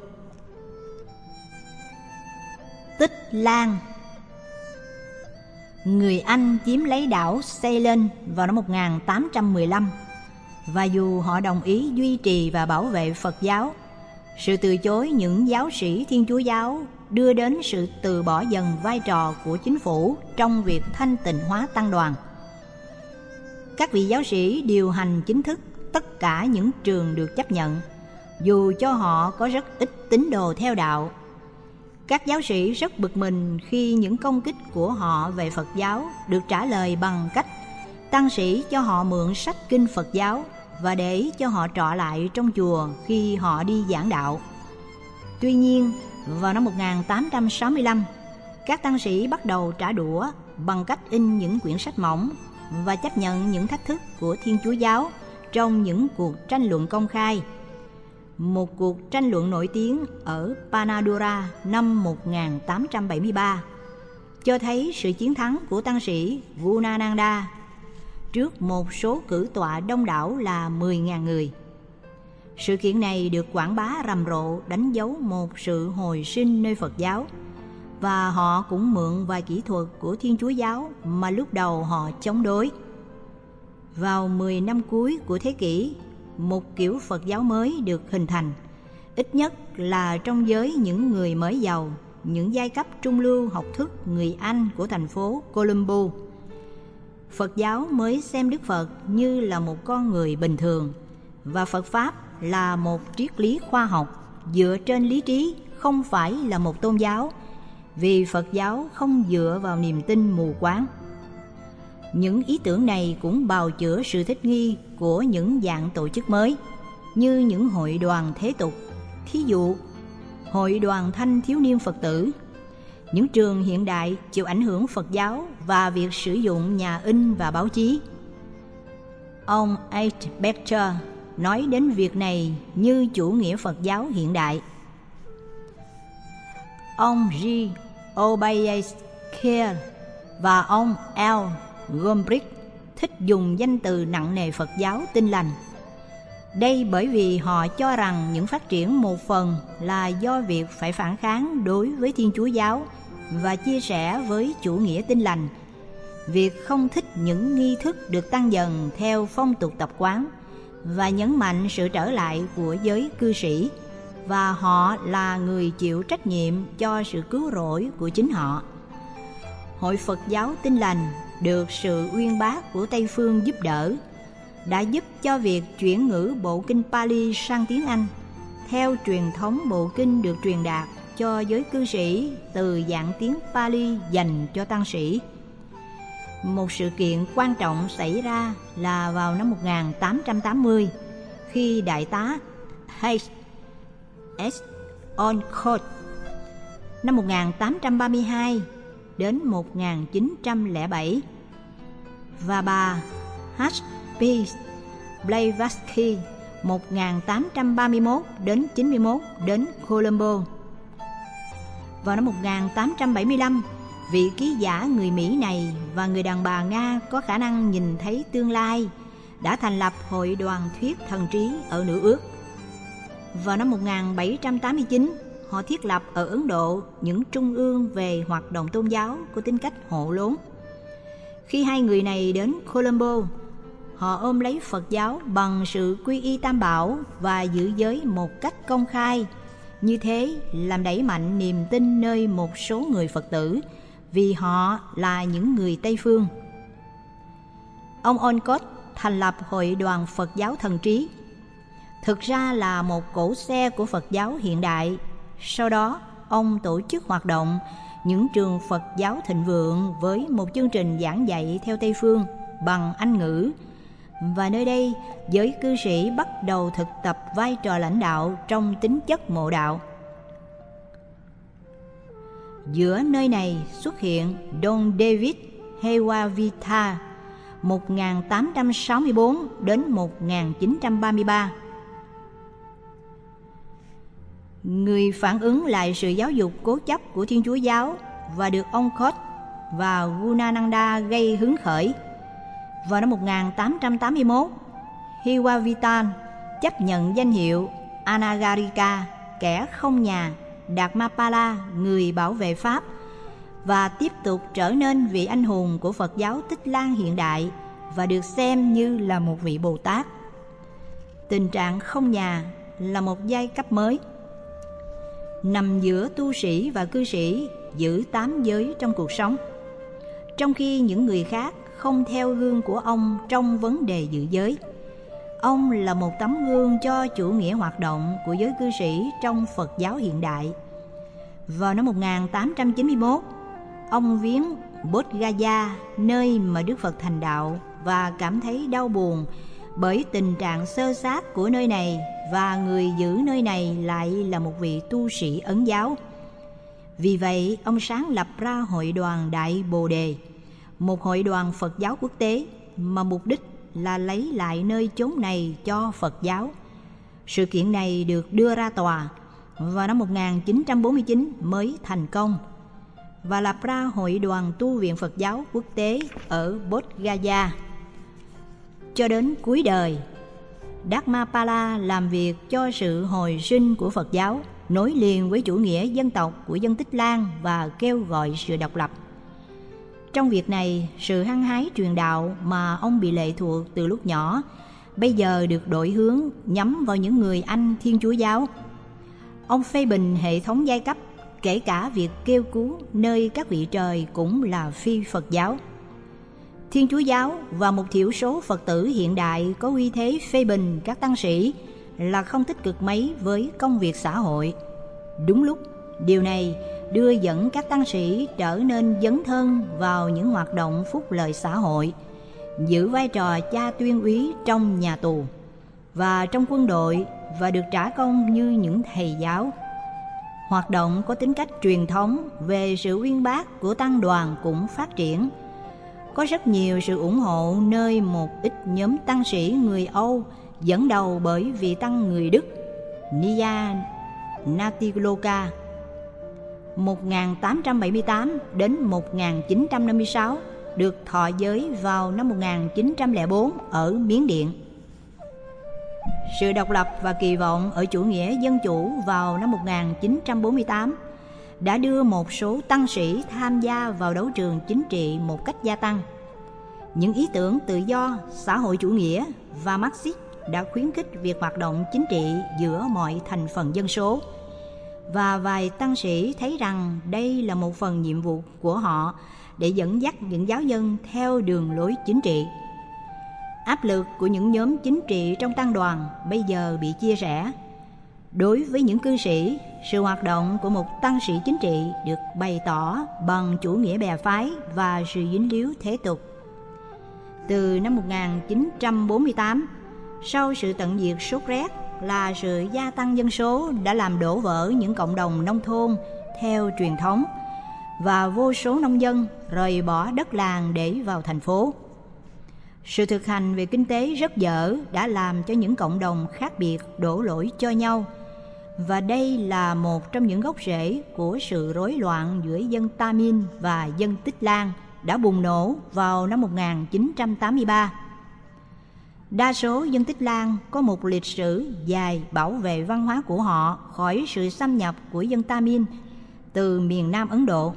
Tích Lan. Người Anh chiếm lấy đảo Ceylon vào năm một nghìn tám trăm mười lăm, và dù họ đồng ý duy trì và bảo vệ Phật giáo, sự từ chối những giáo sĩ Thiên Chúa giáo đưa đến sự từ bỏ dần vai trò của chính phủ trong việc thanh tịnh hóa tăng đoàn. Các vị giáo sĩ điều hành chính thức tất cả những trường được chấp nhận, dù cho họ có rất ít tín đồ theo đạo. Các giáo sĩ rất bực mình khi những công kích của họ về Phật giáo được trả lời bằng cách tăng sĩ cho họ mượn sách kinh Phật giáo và để cho họ trọ lại trong chùa khi họ đi giảng đạo. Tuy nhiên, vào năm một nghìn tám trăm sáu mươi lăm, các tăng sĩ bắt đầu trả đũa bằng cách in những quyển sách mỏng và chấp nhận những thách thức của Thiên Chúa giáo trong những cuộc tranh luận công khai. Một cuộc tranh luận nổi tiếng ở Panadura năm một nghìn tám trăm bảy mươi ba cho thấy sự chiến thắng của tăng sĩ Gunananda trước một số cử tọa đông đảo là mười nghìn người. Sự kiện này được quảng bá rầm rộ, đánh dấu một sự hồi sinh nơi Phật giáo, và họ cũng mượn vài kỹ thuật của Thiên Chúa giáo mà lúc đầu họ chống đối. Vào mười năm cuối của thế kỷ, một kiểu Phật giáo mới được hình thành, ít nhất là trong giới những người mới giàu, những giai cấp trung lưu học thức người Anh của thành phố Colombo. Phật giáo mới xem Đức Phật như là một con người bình thường, và Phật Pháp là một triết lý khoa học dựa trên lý trí, không phải là một tôn giáo, vì Phật giáo không dựa vào niềm tin mù quáng. Những ý tưởng này cũng bào chữa sự thích nghi của những dạng tổ chức mới, như những hội đoàn thế tục, thí dụ Hội đoàn Thanh Thiếu niên Phật tử, những trường hiện đại chịu ảnh hưởng Phật giáo và việc sử dụng nhà in và báo chí. Ông H. Becher nói đến việc này như chủ nghĩa Phật giáo hiện đại. Ông G. Obayekir và ông L. Gombrich thích dùng danh từ nặng nề Phật giáo Tin lành. Đây bởi vì họ cho rằng những phát triển một phần là do việc phải phản kháng đối với Thiên Chúa giáo và chia sẻ với chủ nghĩa Tin lành, việc không thích những nghi thức được tăng dần theo phong tục tập quán, và nhấn mạnh sự trở lại của giới cư sĩ, và họ là người chịu trách nhiệm cho sự cứu rỗi của chính họ. Hội Phật giáo Tin lành được sự uyên bác của Tây phương giúp đỡ, đã giúp cho việc chuyển ngữ bộ kinh Pali sang tiếng Anh theo truyền thống bộ kinh được truyền đạt cho giới cư sĩ từ dạng tiếng Pali dành cho tăng sĩ. Một sự kiện quan trọng xảy ra là vào năm một nghìn tám trăm tám mươi, khi đại tá H. S. Olcott năm một nghìn tám trăm ba mươi hai đến một nghìn chín trăm lẻ bảy và bà H. P. Blavatsky một nghìn tám trăm ba mươi mốt đến chín mươi mốt đến Colombo. Vào năm một nghìn tám trăm bảy mươi lăm, vị ký giả người Mỹ này và người đàn bà Nga có khả năng nhìn thấy tương lai đã thành lập Hội đoàn thuyết thần trí ở Nữ Ước. Vào năm một nghìn bảy trăm tám mươi chín, họ thiết lập ở Ấn Độ những trung ương về hoạt động tôn giáo có tính cách hộ lốn. Khi hai người này đến Colombo, họ ôm lấy Phật giáo bằng sự quy y Tam Bảo và giữ giới một cách công khai. Như thế làm đẩy mạnh niềm tin nơi một số người Phật tử, vì họ là những người Tây phương. Ông Olcott thành lập Hội đoàn Phật giáo thần trí, thực ra là một cỗ xe của Phật giáo hiện đại. Sau đó, ông tổ chức hoạt động những trường Phật giáo thịnh vượng với một chương trình giảng dạy theo Tây phương bằng Anh ngữ, và nơi đây giới cư sĩ bắt đầu thực tập vai trò lãnh đạo trong tính chất mộ đạo. Giữa nơi này xuất hiện Don David Hewavitha một nghìn tám trăm sáu mươi tư đến một nghìn chín trăm ba mươi ba. Người phản ứng lại sự giáo dục cố chấp của Thiên Chúa giáo và được ông Koch và Gunananda gây hứng khởi. Vào năm một nghìn tám trăm tám mươi mốt, Hewavitha chấp nhận danh hiệu Anagarika, kẻ không nhà, Dharmapala, người bảo vệ Pháp, và tiếp tục trở nên vị anh hùng của Phật giáo Tích Lan hiện đại và được xem như là một vị Bồ Tát. Tình trạng không nhà là một giai cấp mới, nằm giữa tu sĩ và cư sĩ giữ tám giới trong cuộc sống, trong khi những người khác không theo gương của ông trong vấn đề giữ giới. Ông là một tấm gương cho chủ nghĩa hoạt động của giới cư sĩ trong Phật giáo hiện đại. Vào năm một nghìn tám trăm chín mươi mốt, ông viếng Bodh Gaya, nơi mà Đức Phật thành đạo, và cảm thấy đau buồn bởi tình trạng xơ xác của nơi này, và người giữ nơi này lại là một vị tu sĩ Ấn giáo. Vì vậy, ông sáng lập ra Hội đoàn Đại Bồ Đề, một hội đoàn Phật giáo quốc tế mà mục đích là lấy lại nơi chốn này cho Phật giáo. Sự kiện này được đưa ra tòa vào năm một nghìn chín trăm bốn mươi chín mới thành công và lập ra Hội đoàn Tu viện Phật giáo quốc tế ở Bodh Gaya. Cho đến cuối đời, Dharmapala làm việc cho sự hồi sinh của Phật giáo, nối liền với chủ nghĩa dân tộc của dân Tích Lan và kêu gọi sự độc lập. Trong việc này, sự hăng hái truyền đạo mà ông bị lệ thuộc từ lúc nhỏ bây giờ được đổi hướng nhắm vào những người Anh Thiên Chúa giáo. Ông phê bình hệ thống giai cấp, kể cả việc kêu cứu nơi các vị trời cũng là phi Phật giáo. Thiên Chúa giáo và một thiểu số Phật tử hiện đại có uy thế phê bình các tăng sĩ là không tích cực mấy với công việc xã hội. Đúng lúc, điều này đưa dẫn các tăng sĩ trở nên dấn thân vào những hoạt động phúc lợi xã hội, giữ vai trò cha tuyên úy trong nhà tù và trong quân đội và được trả công như những thầy giáo. Hoạt động có tính cách truyền thống về sự uyên bác của tăng đoàn cũng phát triển. Có rất nhiều sự ủng hộ nơi một ít nhóm tăng sĩ người Âu dẫn đầu bởi vị tăng người Đức Nia Natiloka một nghìn tám trăm bảy mươi tám đến một nghìn chín trăm năm mươi sáu, được thọ giới vào năm một nghìn chín trăm lẻ bốn ở Miến Điện. Sự độc lập và kỳ vọng ở chủ nghĩa dân chủ vào năm một nghìn chín trăm bốn mươi tám đã đưa một số tăng sĩ tham gia vào đấu trường chính trị một cách gia tăng. Những ý tưởng tự do, xã hội chủ nghĩa và Marxist đã khuyến khích việc hoạt động chính trị giữa mọi thành phần dân số, và vài tăng sĩ thấy rằng đây là một phần nhiệm vụ của họ để dẫn dắt những giáo dân theo đường lối chính trị. Áp lực của những nhóm chính trị trong tăng đoàn bây giờ bị chia rẽ. Đối với những cư sĩ, sự hoạt động của một tăng sĩ chính trị được bày tỏ bằng chủ nghĩa bè phái và sự dính líu thế tục. Từ năm một nghìn chín trăm bốn mươi tám, sau sự tận diệt sốt rét là sự gia tăng dân số đã làm đổ vỡ những cộng đồng nông thôn theo truyền thống, và vô số nông dân rời bỏ đất làng để vào thành phố. Sự thực hành về kinh tế rất dở đã làm cho những cộng đồng khác biệt đổ lỗi cho nhau, và đây là một trong những gốc rễ của sự rối loạn giữa dân Tamil và dân Tích Lan đã bùng nổ vào năm một nghìn chín trăm tám mươi ba. Đa số dân Tích Lan có một lịch sử dài bảo vệ văn hóa của họ khỏi sự xâm nhập của dân Tamil từ miền Nam Ấn Độ.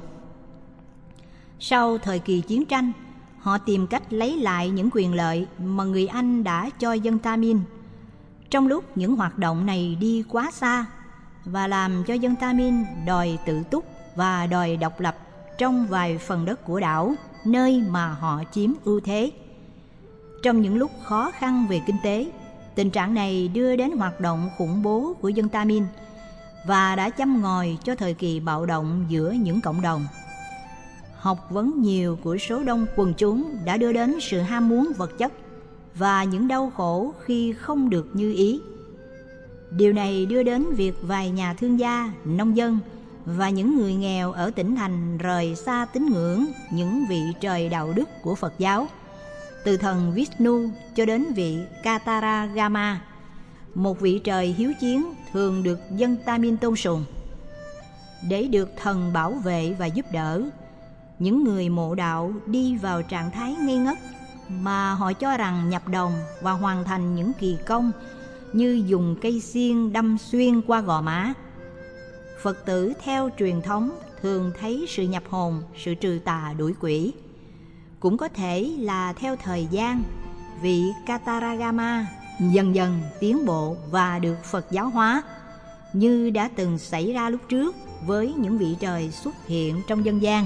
Sau thời kỳ chiến tranh, họ tìm cách lấy lại những quyền lợi mà người Anh đã cho dân Tamil, trong lúc những hoạt động này đi quá xa và làm cho dân Tamil đòi tự túc và đòi độc lập trong vài phần đất của đảo nơi mà họ chiếm ưu thế. Trong những lúc khó khăn về kinh tế, tình trạng này đưa đến hoạt động khủng bố của dân Tamil và đã châm ngòi cho thời kỳ bạo động giữa những cộng đồng. Học vấn nhiều của số đông quần chúng đã đưa đến sự ham muốn vật chất và những đau khổ khi không được như ý. Điều này đưa đến việc vài nhà thương gia, nông dân và những người nghèo ở tỉnh thành rời xa tín ngưỡng những vị trời đạo đức của Phật giáo, từ thần Vishnu cho đến vị Kataragama, một vị trời hiếu chiến thường được dân Tamil tôn sùng. Để được thần bảo vệ và giúp đỡ, những người mộ đạo đi vào trạng thái ngây ngất mà họ cho rằng nhập đồng và hoàn thành những kỳ công như dùng cây xiên đâm xuyên qua gò má. Phật tử theo truyền thống thường thấy sự nhập hồn, sự trừ tà đuổi quỷ. Cũng có thể là theo thời gian, vị Kataragama dần dần tiến bộ và được Phật giáo hóa, như đã từng xảy ra lúc trước với những vị trời xuất hiện trong dân gian.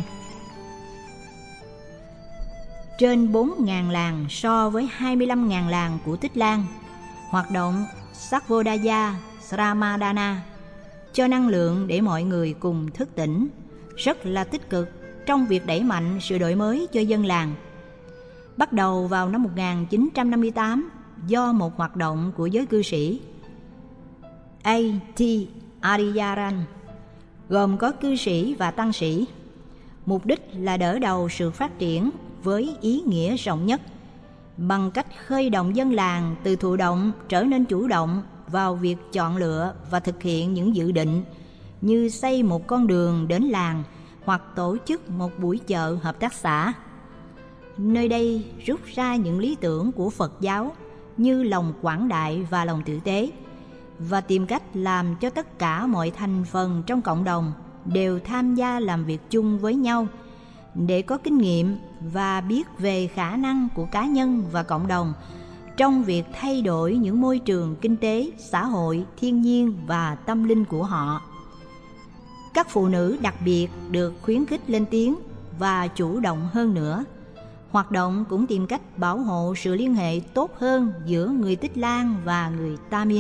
Trên bốn nghìn làng so với hai mươi lăm nghìn làng của Tích Lan, hoạt động Sarvodaya Sramadana cho năng lượng để mọi người cùng thức tỉnh, rất là tích cực trong việc đẩy mạnh sự đổi mới cho dân làng. Bắt đầu vào năm một nghìn chín trăm năm mươi tám do một hoạt động của giới cư sĩ A T Ariyaran, gồm có cư sĩ và tăng sĩ. Mục đích là đỡ đầu sự phát triển với ý nghĩa rộng nhất, bằng cách khơi động dân làng từ thụ động trở nên chủ động vào việc chọn lựa và thực hiện những dự định như xây một con đường đến làng hoặc tổ chức một buổi chợ hợp tác xã. Nơi đây rút ra những lý tưởng của Phật giáo như lòng quảng đại và lòng tử tế, và tìm cách làm cho tất cả mọi thành phần trong cộng đồng đều tham gia làm việc chung với nhau để có kinh nghiệm và biết về khả năng của cá nhân và cộng đồng trong việc thay đổi những môi trường kinh tế, xã hội, thiên nhiên và tâm linh của họ. Các phụ nữ đặc biệt được khuyến khích lên tiếng và chủ động hơn nữa. Hoạt động cũng tìm cách bảo hộ sự liên hệ tốt hơn giữa người Tích Lan và người Tamil.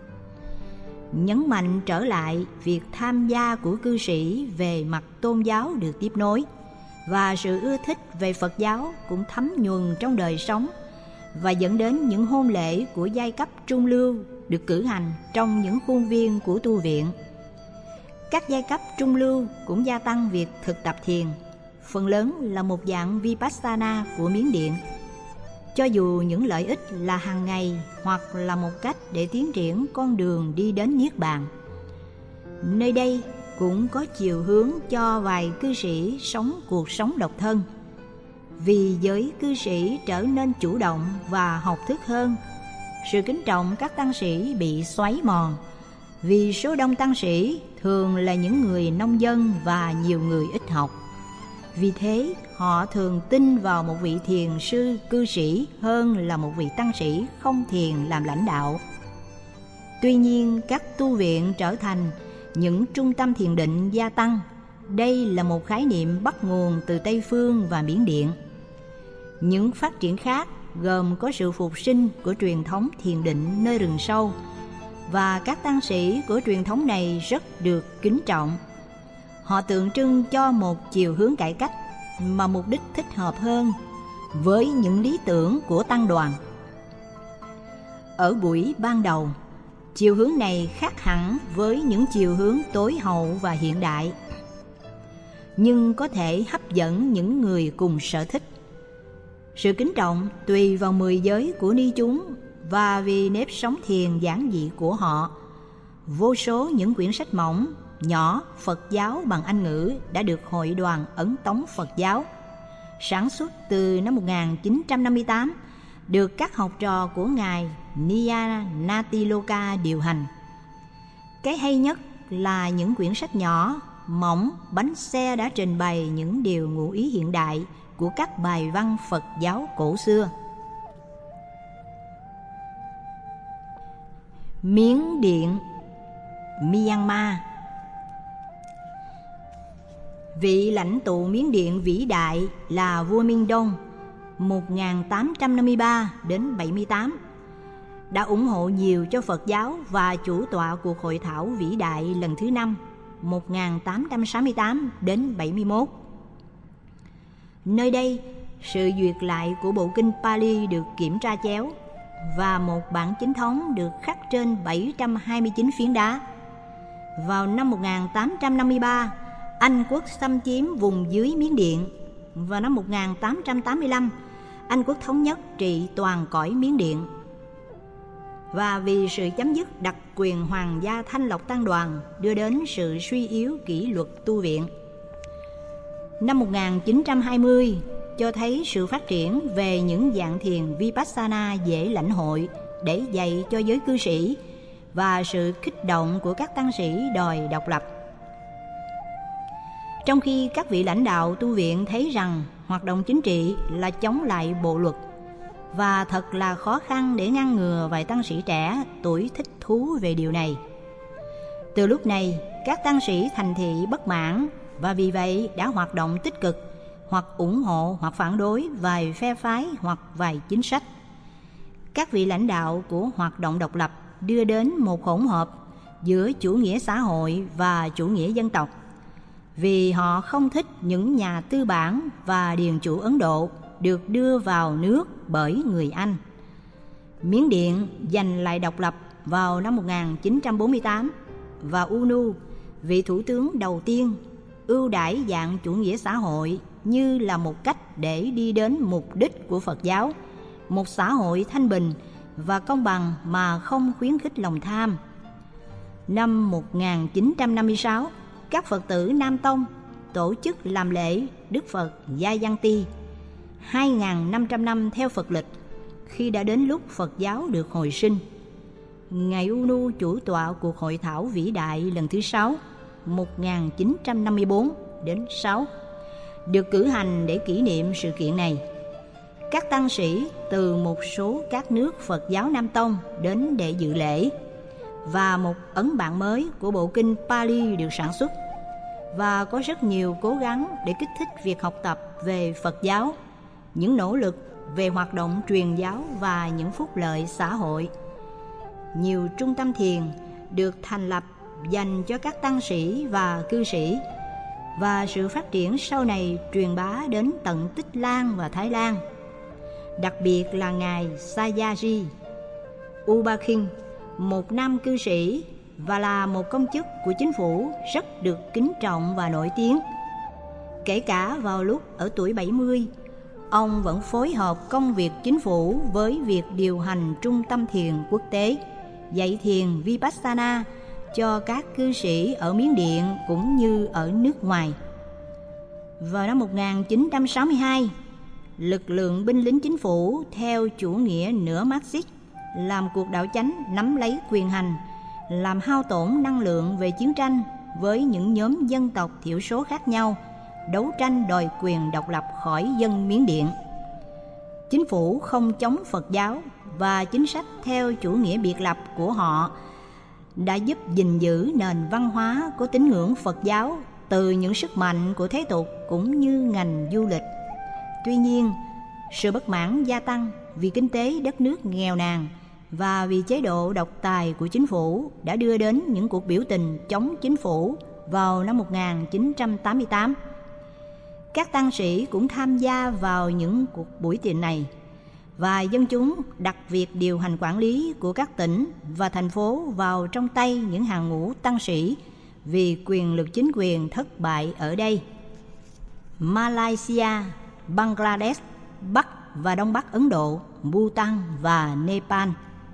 Nhấn mạnh trở lại việc tham gia của cư sĩ về mặt tôn giáo được tiếp nối, và sự ưa thích về Phật giáo cũng thấm nhuần trong đời sống và dẫn đến những hôn lễ của giai cấp trung lưu được cử hành trong những khuôn viên của tu viện. Các giai cấp trung lưu cũng gia tăng việc thực tập thiền, phần lớn là một dạng Vipassana của Miến Điện, cho dù những lợi ích là hàng ngày hoặc là một cách để tiến triển con đường đi đến Niết Bàn. Nơi đây cũng có chiều hướng cho vài cư sĩ sống cuộc sống độc thân. Vì giới cư sĩ trở nên chủ động và học thức hơn, sự kính trọng các tăng sĩ bị xoáy mòn, vì số đông tăng sĩ thường là những người nông dân và nhiều người ít học. Vì thế, họ thường tin vào một vị thiền sư cư sĩ hơn là một vị tăng sĩ không thiền làm lãnh đạo. Tuy nhiên, các tu viện trở thành những trung tâm thiền định gia tăng. Đây là một khái niệm bắt nguồn từ Tây Phương và Miến Điện. Những phát triển khác gồm có sự phục sinh của truyền thống thiền định nơi rừng sâu, và các tăng sĩ của truyền thống này rất được kính trọng. Họ tượng trưng cho một chiều hướng cải cách mà mục đích thích hợp hơn với những lý tưởng của tăng đoàn. Ở buổi ban đầu, chiều hướng này khác hẳn với những chiều hướng tối hậu và hiện đại, nhưng có thể hấp dẫn những người cùng sở thích. Sự kính trọng tùy vào mười giới của ni chúng, và vì nếp sống thiền giản dị của họ, vô số những quyển sách mỏng, nhỏ Phật giáo bằng Anh ngữ đã được Hội đoàn Ấn Tống Phật giáo sản xuất từ năm một nghìn chín trăm năm mươi tám, được các học trò của Ngài Nyanatiloka điều hành. Cái hay nhất là những quyển sách nhỏ, mỏng, bánh xe đã trình bày những điều ngụ ý hiện đại của các bài văn Phật giáo cổ xưa. Miến Điện, Myanmar. Vị lãnh tụ Miến Điện vĩ đại là vua Minh Đông một nghìn tám trăm năm mươi ba đến bảy mươi tám, đã ủng hộ nhiều cho Phật giáo và chủ tọa cuộc hội thảo vĩ đại lần thứ năm một nghìn tám trăm sáu mươi tám đến bảy mươi mốt. Nơi đây, sự duyệt lại của bộ kinh Pali được kiểm tra chéo, và một bản chính thống được khắc trên bảy trăm hai mươi chín phiến đá. Vào năm một nghìn tám trăm năm mươi ba, Anh quốc xâm chiếm vùng dưới Miến Điện. Vào năm một nghìn tám trăm tám mươi lăm, Anh quốc thống nhất trị toàn cõi Miến Điện. Và vì sự chấm dứt đặc quyền hoàng gia Thanh Lộc Tăng đoàn đưa đến sự suy yếu kỷ luật tu viện. Năm một nghìn chín trăm hai mươi cho thấy sự phát triển về những dạng thiền Vipassana dễ lãnh hội để dạy cho giới cư sĩ, và sự kích động của các tăng sĩ đòi độc lập. Trong khi các vị lãnh đạo tu viện thấy rằng hoạt động chính trị là chống lại bộ luật, và thật là khó khăn để ngăn ngừa vài tăng sĩ trẻ tuổi thích thú về điều này. Từ lúc này, các tăng sĩ thành thị bất mãn, và vì vậy đã hoạt động tích cực, hoặc ủng hộ hoặc phản đối vài phe phái hoặc vài chính sách. Các vị lãnh đạo của hoạt động độc lập đưa đến một hỗn hợp giữa chủ nghĩa xã hội và chủ nghĩa dân tộc, vì họ không thích những nhà tư bản và điền chủ Ấn Độ được đưa vào nước bởi người Anh. Miến Điện giành lại độc lập vào năm một nghìn chín trăm bốn mươi tám, và U Nu, vị thủ tướng đầu tiên, ưu đãi dạng chủ nghĩa xã hội như là một cách để đi đến mục đích của Phật giáo một xã hội thanh bình và công bằng mà không khuyến khích lòng tham. Năm một nghìn chín trăm năm mươi sáu, các Phật tử Nam Tông tổ chức làm lễ Đức Phật Jayanti hai nghìn năm trăm năm theo Phật lịch, khi đã đến lúc Phật giáo được hồi sinh. Ngài U Nu chủ tọa cuộc hội thảo vĩ đại lần thứ sáu một nghìn chín trăm năm mươi tư đến sáu được cử hành để kỷ niệm sự kiện này. Các tăng sĩ từ một số các nước Phật giáo Nam Tông đến để dự lễ, và một ấn bản mới của bộ kinh Pali được sản xuất, và có rất nhiều cố gắng để kích thích việc học tập về Phật giáo, những nỗ lực về hoạt động truyền giáo và những phúc lợi xã hội. Nhiều trung tâm thiền được thành lập dành cho các tăng sĩ và cư sĩ, và sự phát triển sau này truyền bá đến tận Tích Lan và Thái Lan. Đặc biệt là Ngài Sayaji Ubakhin, một nam cư sĩ và là một công chức của chính phủ rất được kính trọng và nổi tiếng. Kể cả vào lúc ở tuổi bảy mươi, ông vẫn phối hợp công việc chính phủ với việc điều hành trung tâm thiền quốc tế, dạy thiền Vipassana cho các cư sĩ ở Miến Điện cũng như ở nước ngoài. Vào năm một nghìn chín trăm sáu mươi hai, lực lượng binh lính chính phủ theo chủ nghĩa nửa Marxist làm cuộc đảo chánh nắm lấy quyền hành, làm hao tổn năng lượng về chiến tranh với những nhóm dân tộc thiểu số khác nhau, đấu tranh đòi quyền độc lập khỏi dân Miến Điện. Chính phủ không chống Phật giáo và chính sách theo chủ nghĩa biệt lập của họ đã giúp gìn giữ nền văn hóa có tín ngưỡng Phật giáo từ những sức mạnh của thế tục cũng như ngành du lịch. Tuy nhiên, sự bất mãn gia tăng vì kinh tế đất nước nghèo nàn và vì chế độ độc tài của chính phủ đã đưa đến những cuộc biểu tình chống chính phủ vào năm một nghìn chín trăm tám mươi tám. Các tăng sĩ cũng tham gia vào những cuộc biểu tình này, và dân chúng đặt việc điều hành quản lý của các tỉnh và thành phố vào trong tay những hàng ngũ tăng sĩ vì quyền lực chính quyền thất bại ở đây. Malaysia, Bangladesh, Bắc và Đông Bắc Ấn Độ, Bhutan và Nepal.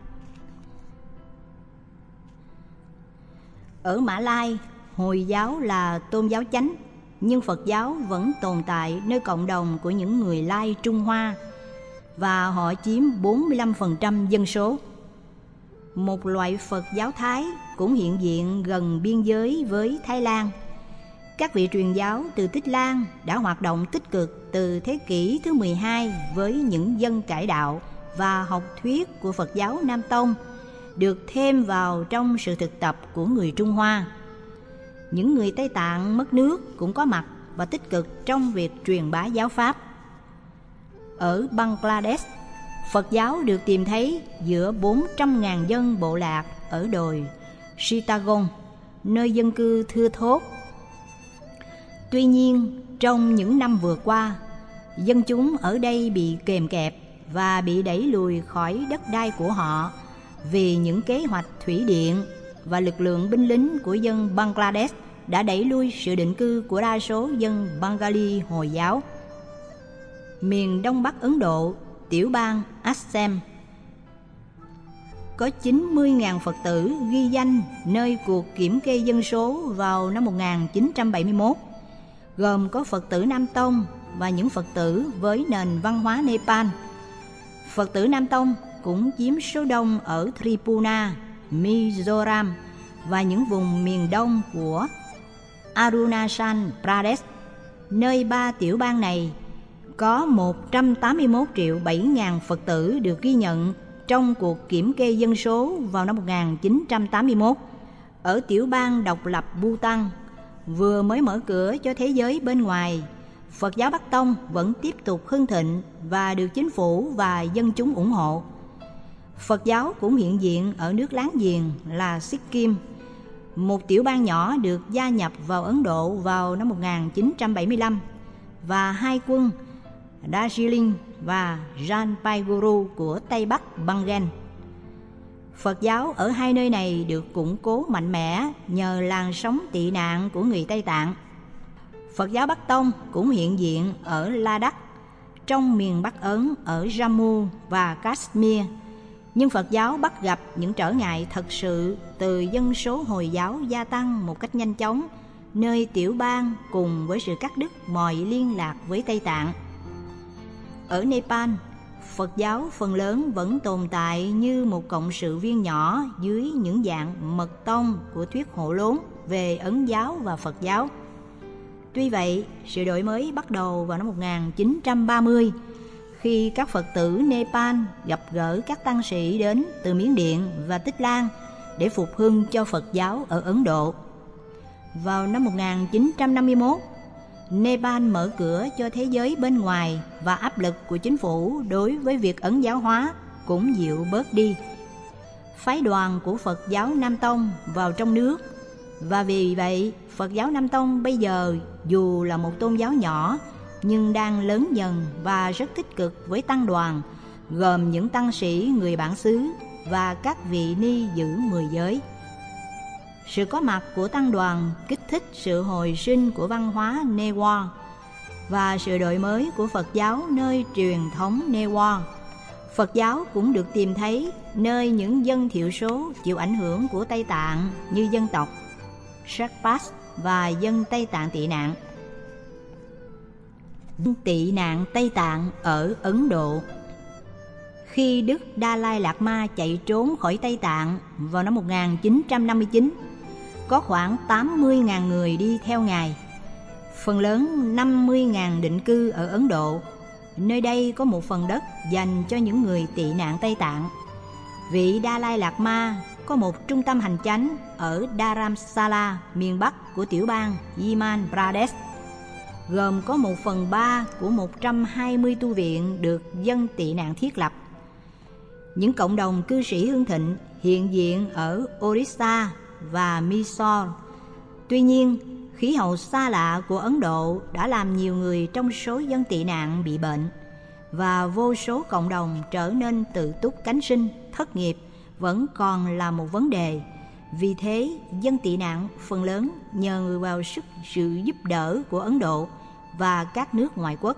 Ở Mã Lai, Hồi giáo là tôn giáo chánh, nhưng Phật giáo vẫn tồn tại nơi cộng đồng của những người Lai Trung Hoa, và họ chiếm bốn mươi lăm phần trăm dân số. Một loại Phật giáo Thái cũng hiện diện gần biên giới với Thái Lan. Các vị truyền giáo từ Tích Lan đã hoạt động tích cực từ thế kỷ thứ mười hai với những dân cải đạo và học thuyết của Phật giáo Nam Tông được thêm vào trong sự thực tập của người Trung Hoa. Những người Tây Tạng mất nước cũng có mặt và tích cực trong việc truyền bá giáo pháp. Ở Bangladesh, Phật giáo được tìm thấy giữa bốn trăm nghìn dân bộ lạc ở đồi Chittagong, nơi dân cư thưa thớt. Tuy nhiên, trong những năm vừa qua, dân chúng ở đây bị kềm kẹp và bị đẩy lùi khỏi đất đai của họ vì những kế hoạch thủy điện, và lực lượng binh lính của dân Bangladesh đã đẩy lui sự định cư của đa số dân Bengali Hồi giáo. Miền Đông Bắc Ấn Độ, tiểu bang Assam, có chín mươi nghìn Phật tử ghi danh nơi cuộc kiểm kê dân số vào năm một nghìn chín trăm bảy mươi mốt, gồm có Phật tử Nam Tông và những Phật tử với nền văn hóa Nepal. Phật tử Nam Tông cũng chiếm số đông ở Tripura, Mizoram và những vùng miền đông của Arunachal Pradesh. Nơi ba tiểu bang này có một trăm tám mươi mốt triệu bảy nghìn Phật tử được ghi nhận trong cuộc kiểm kê dân số vào năm một nghìn chín trăm tám mươi mốt. Ở tiểu bang độc lập Bhutan, vừa mới mở cửa cho thế giới bên ngoài, Phật giáo Bắc Tông vẫn tiếp tục hưng thịnh và được chính phủ và dân chúng ủng hộ. Phật giáo cũng hiện diện ở nước láng giềng là Sikkim, một tiểu bang nhỏ được gia nhập vào Ấn Độ vào năm một nghìn chín trăm bảy mươi lăm, và hai quân Darjeeling và Jalpaiguri của Tây Bắc Bengal. Phật giáo ở hai nơi này được củng cố mạnh mẽ nhờ làn sóng tị nạn của người Tây Tạng. Phật giáo Bắc Tông cũng hiện diện ở Ladakh, trong miền Bắc Ấn ở Jammu và Kashmir. Nhưng Phật giáo bắt gặp những trở ngại thật sự từ dân số Hồi giáo gia tăng một cách nhanh chóng nơi tiểu bang cùng với sự cắt đứt mọi liên lạc với Tây Tạng. Ở Nepal, Phật giáo phần lớn vẫn tồn tại như một cộng sự viên nhỏ dưới những dạng mật tông của thuyết hộ lốn về Ấn giáo và Phật giáo. Tuy vậy, sự đổi mới bắt đầu vào năm một nghìn chín trăm ba mươi khi các Phật tử Nepal gặp gỡ các tăng sĩ đến từ Miến Điện và Tích Lan để phục hưng cho Phật giáo ở Ấn Độ. Vào năm một nghìn chín trăm năm mươi mốt, Nepal mở cửa cho thế giới bên ngoài và áp lực của chính phủ đối với việc ấn giáo hóa cũng dịu bớt đi. Phái đoàn của Phật giáo Nam Tông vào trong nước, và vì vậy Phật giáo Nam Tông bây giờ dù là một tôn giáo nhỏ nhưng đang lớn dần và rất tích cực với tăng đoàn, gồm những tăng sĩ người bản xứ và các vị ni giữ mười giới. Sự có mặt của tăng đoàn kích thích sự hồi sinh của văn hóa Newar và sự đổi mới của Phật giáo nơi truyền thống Newar. Phật giáo cũng được tìm thấy nơi những dân thiểu số chịu ảnh hưởng của Tây Tạng như dân tộc Shakpas và dân Tây Tạng tị nạn. Tị nạn Tây Tạng ở Ấn Độ. Khi Đức Đa Lai Lạt Ma chạy trốn khỏi Tây Tạng vào năm một nghìn chín trăm năm mươi chín, có khoảng tám mươi nghìn người đi theo Ngài. Phần lớn năm mươi nghìn định cư ở Ấn Độ. Nơi đây có một phần đất dành cho những người tị nạn Tây Tạng. Vị Đa Lai Lạt Ma có một trung tâm hành chánh ở Dharamsala, miền Bắc của tiểu bang Himachal Pradesh, gồm có một phần ba của một trăm hai mươi tu viện được dân tị nạn thiết lập. Những cộng đồng cư sĩ hưng thịnh hiện diện ở Orissa và Mysore. Tuy nhiên, khí hậu xa lạ của Ấn Độ đã làm nhiều người trong số dân tị nạn bị bệnh, và vô số cộng đồng trở nên tự túc cánh sinh, thất nghiệp vẫn còn là một vấn đề. Vì thế, dân tị nạn phần lớn nhờ vào sức sự giúp đỡ của Ấn Độ và các nước ngoại quốc.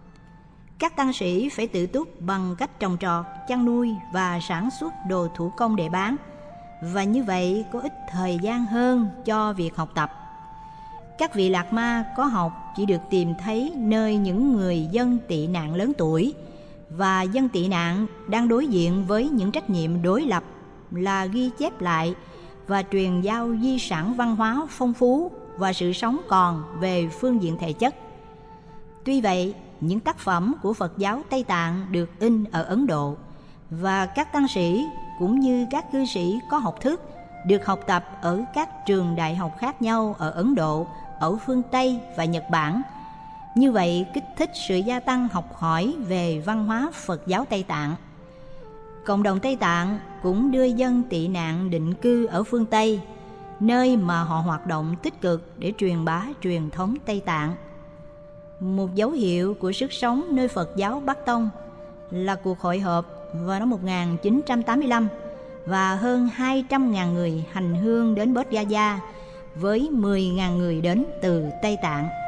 Các tăng sĩ phải tự túc bằng cách trồng trọt, chăn nuôi và sản xuất đồ thủ công để bán, và như vậy có ít thời gian hơn cho việc học tập. Các vị Lạt Ma có học chỉ được tìm thấy nơi những người dân tị nạn lớn tuổi, và dân tị nạn đang đối diện với những trách nhiệm đối lập là ghi chép lại và truyền giao di sản văn hóa phong phú và sự sống còn về phương diện thể chất. Tuy vậy, những tác phẩm của Phật giáo Tây Tạng được in ở Ấn Độ, và các tăng sĩ cũng như các cư sĩ có học thức được học tập ở các trường đại học khác nhau ở Ấn Độ, ở phương Tây và Nhật Bản. Như vậy kích thích sự gia tăng học hỏi về văn hóa Phật giáo Tây Tạng. Cộng đồng Tây Tạng cũng đưa dân tị nạn định cư ở phương Tây, nơi mà họ hoạt động tích cực để truyền bá truyền thống Tây Tạng. Một dấu hiệu của sức sống nơi Phật giáo Bắc Tông là cuộc hội họp vào năm một nghìn chín trăm tám mươi lăm và hơn hai trăm nghìn người hành hương đến Bodh Gaya với mười nghìn người đến từ Tây Tạng.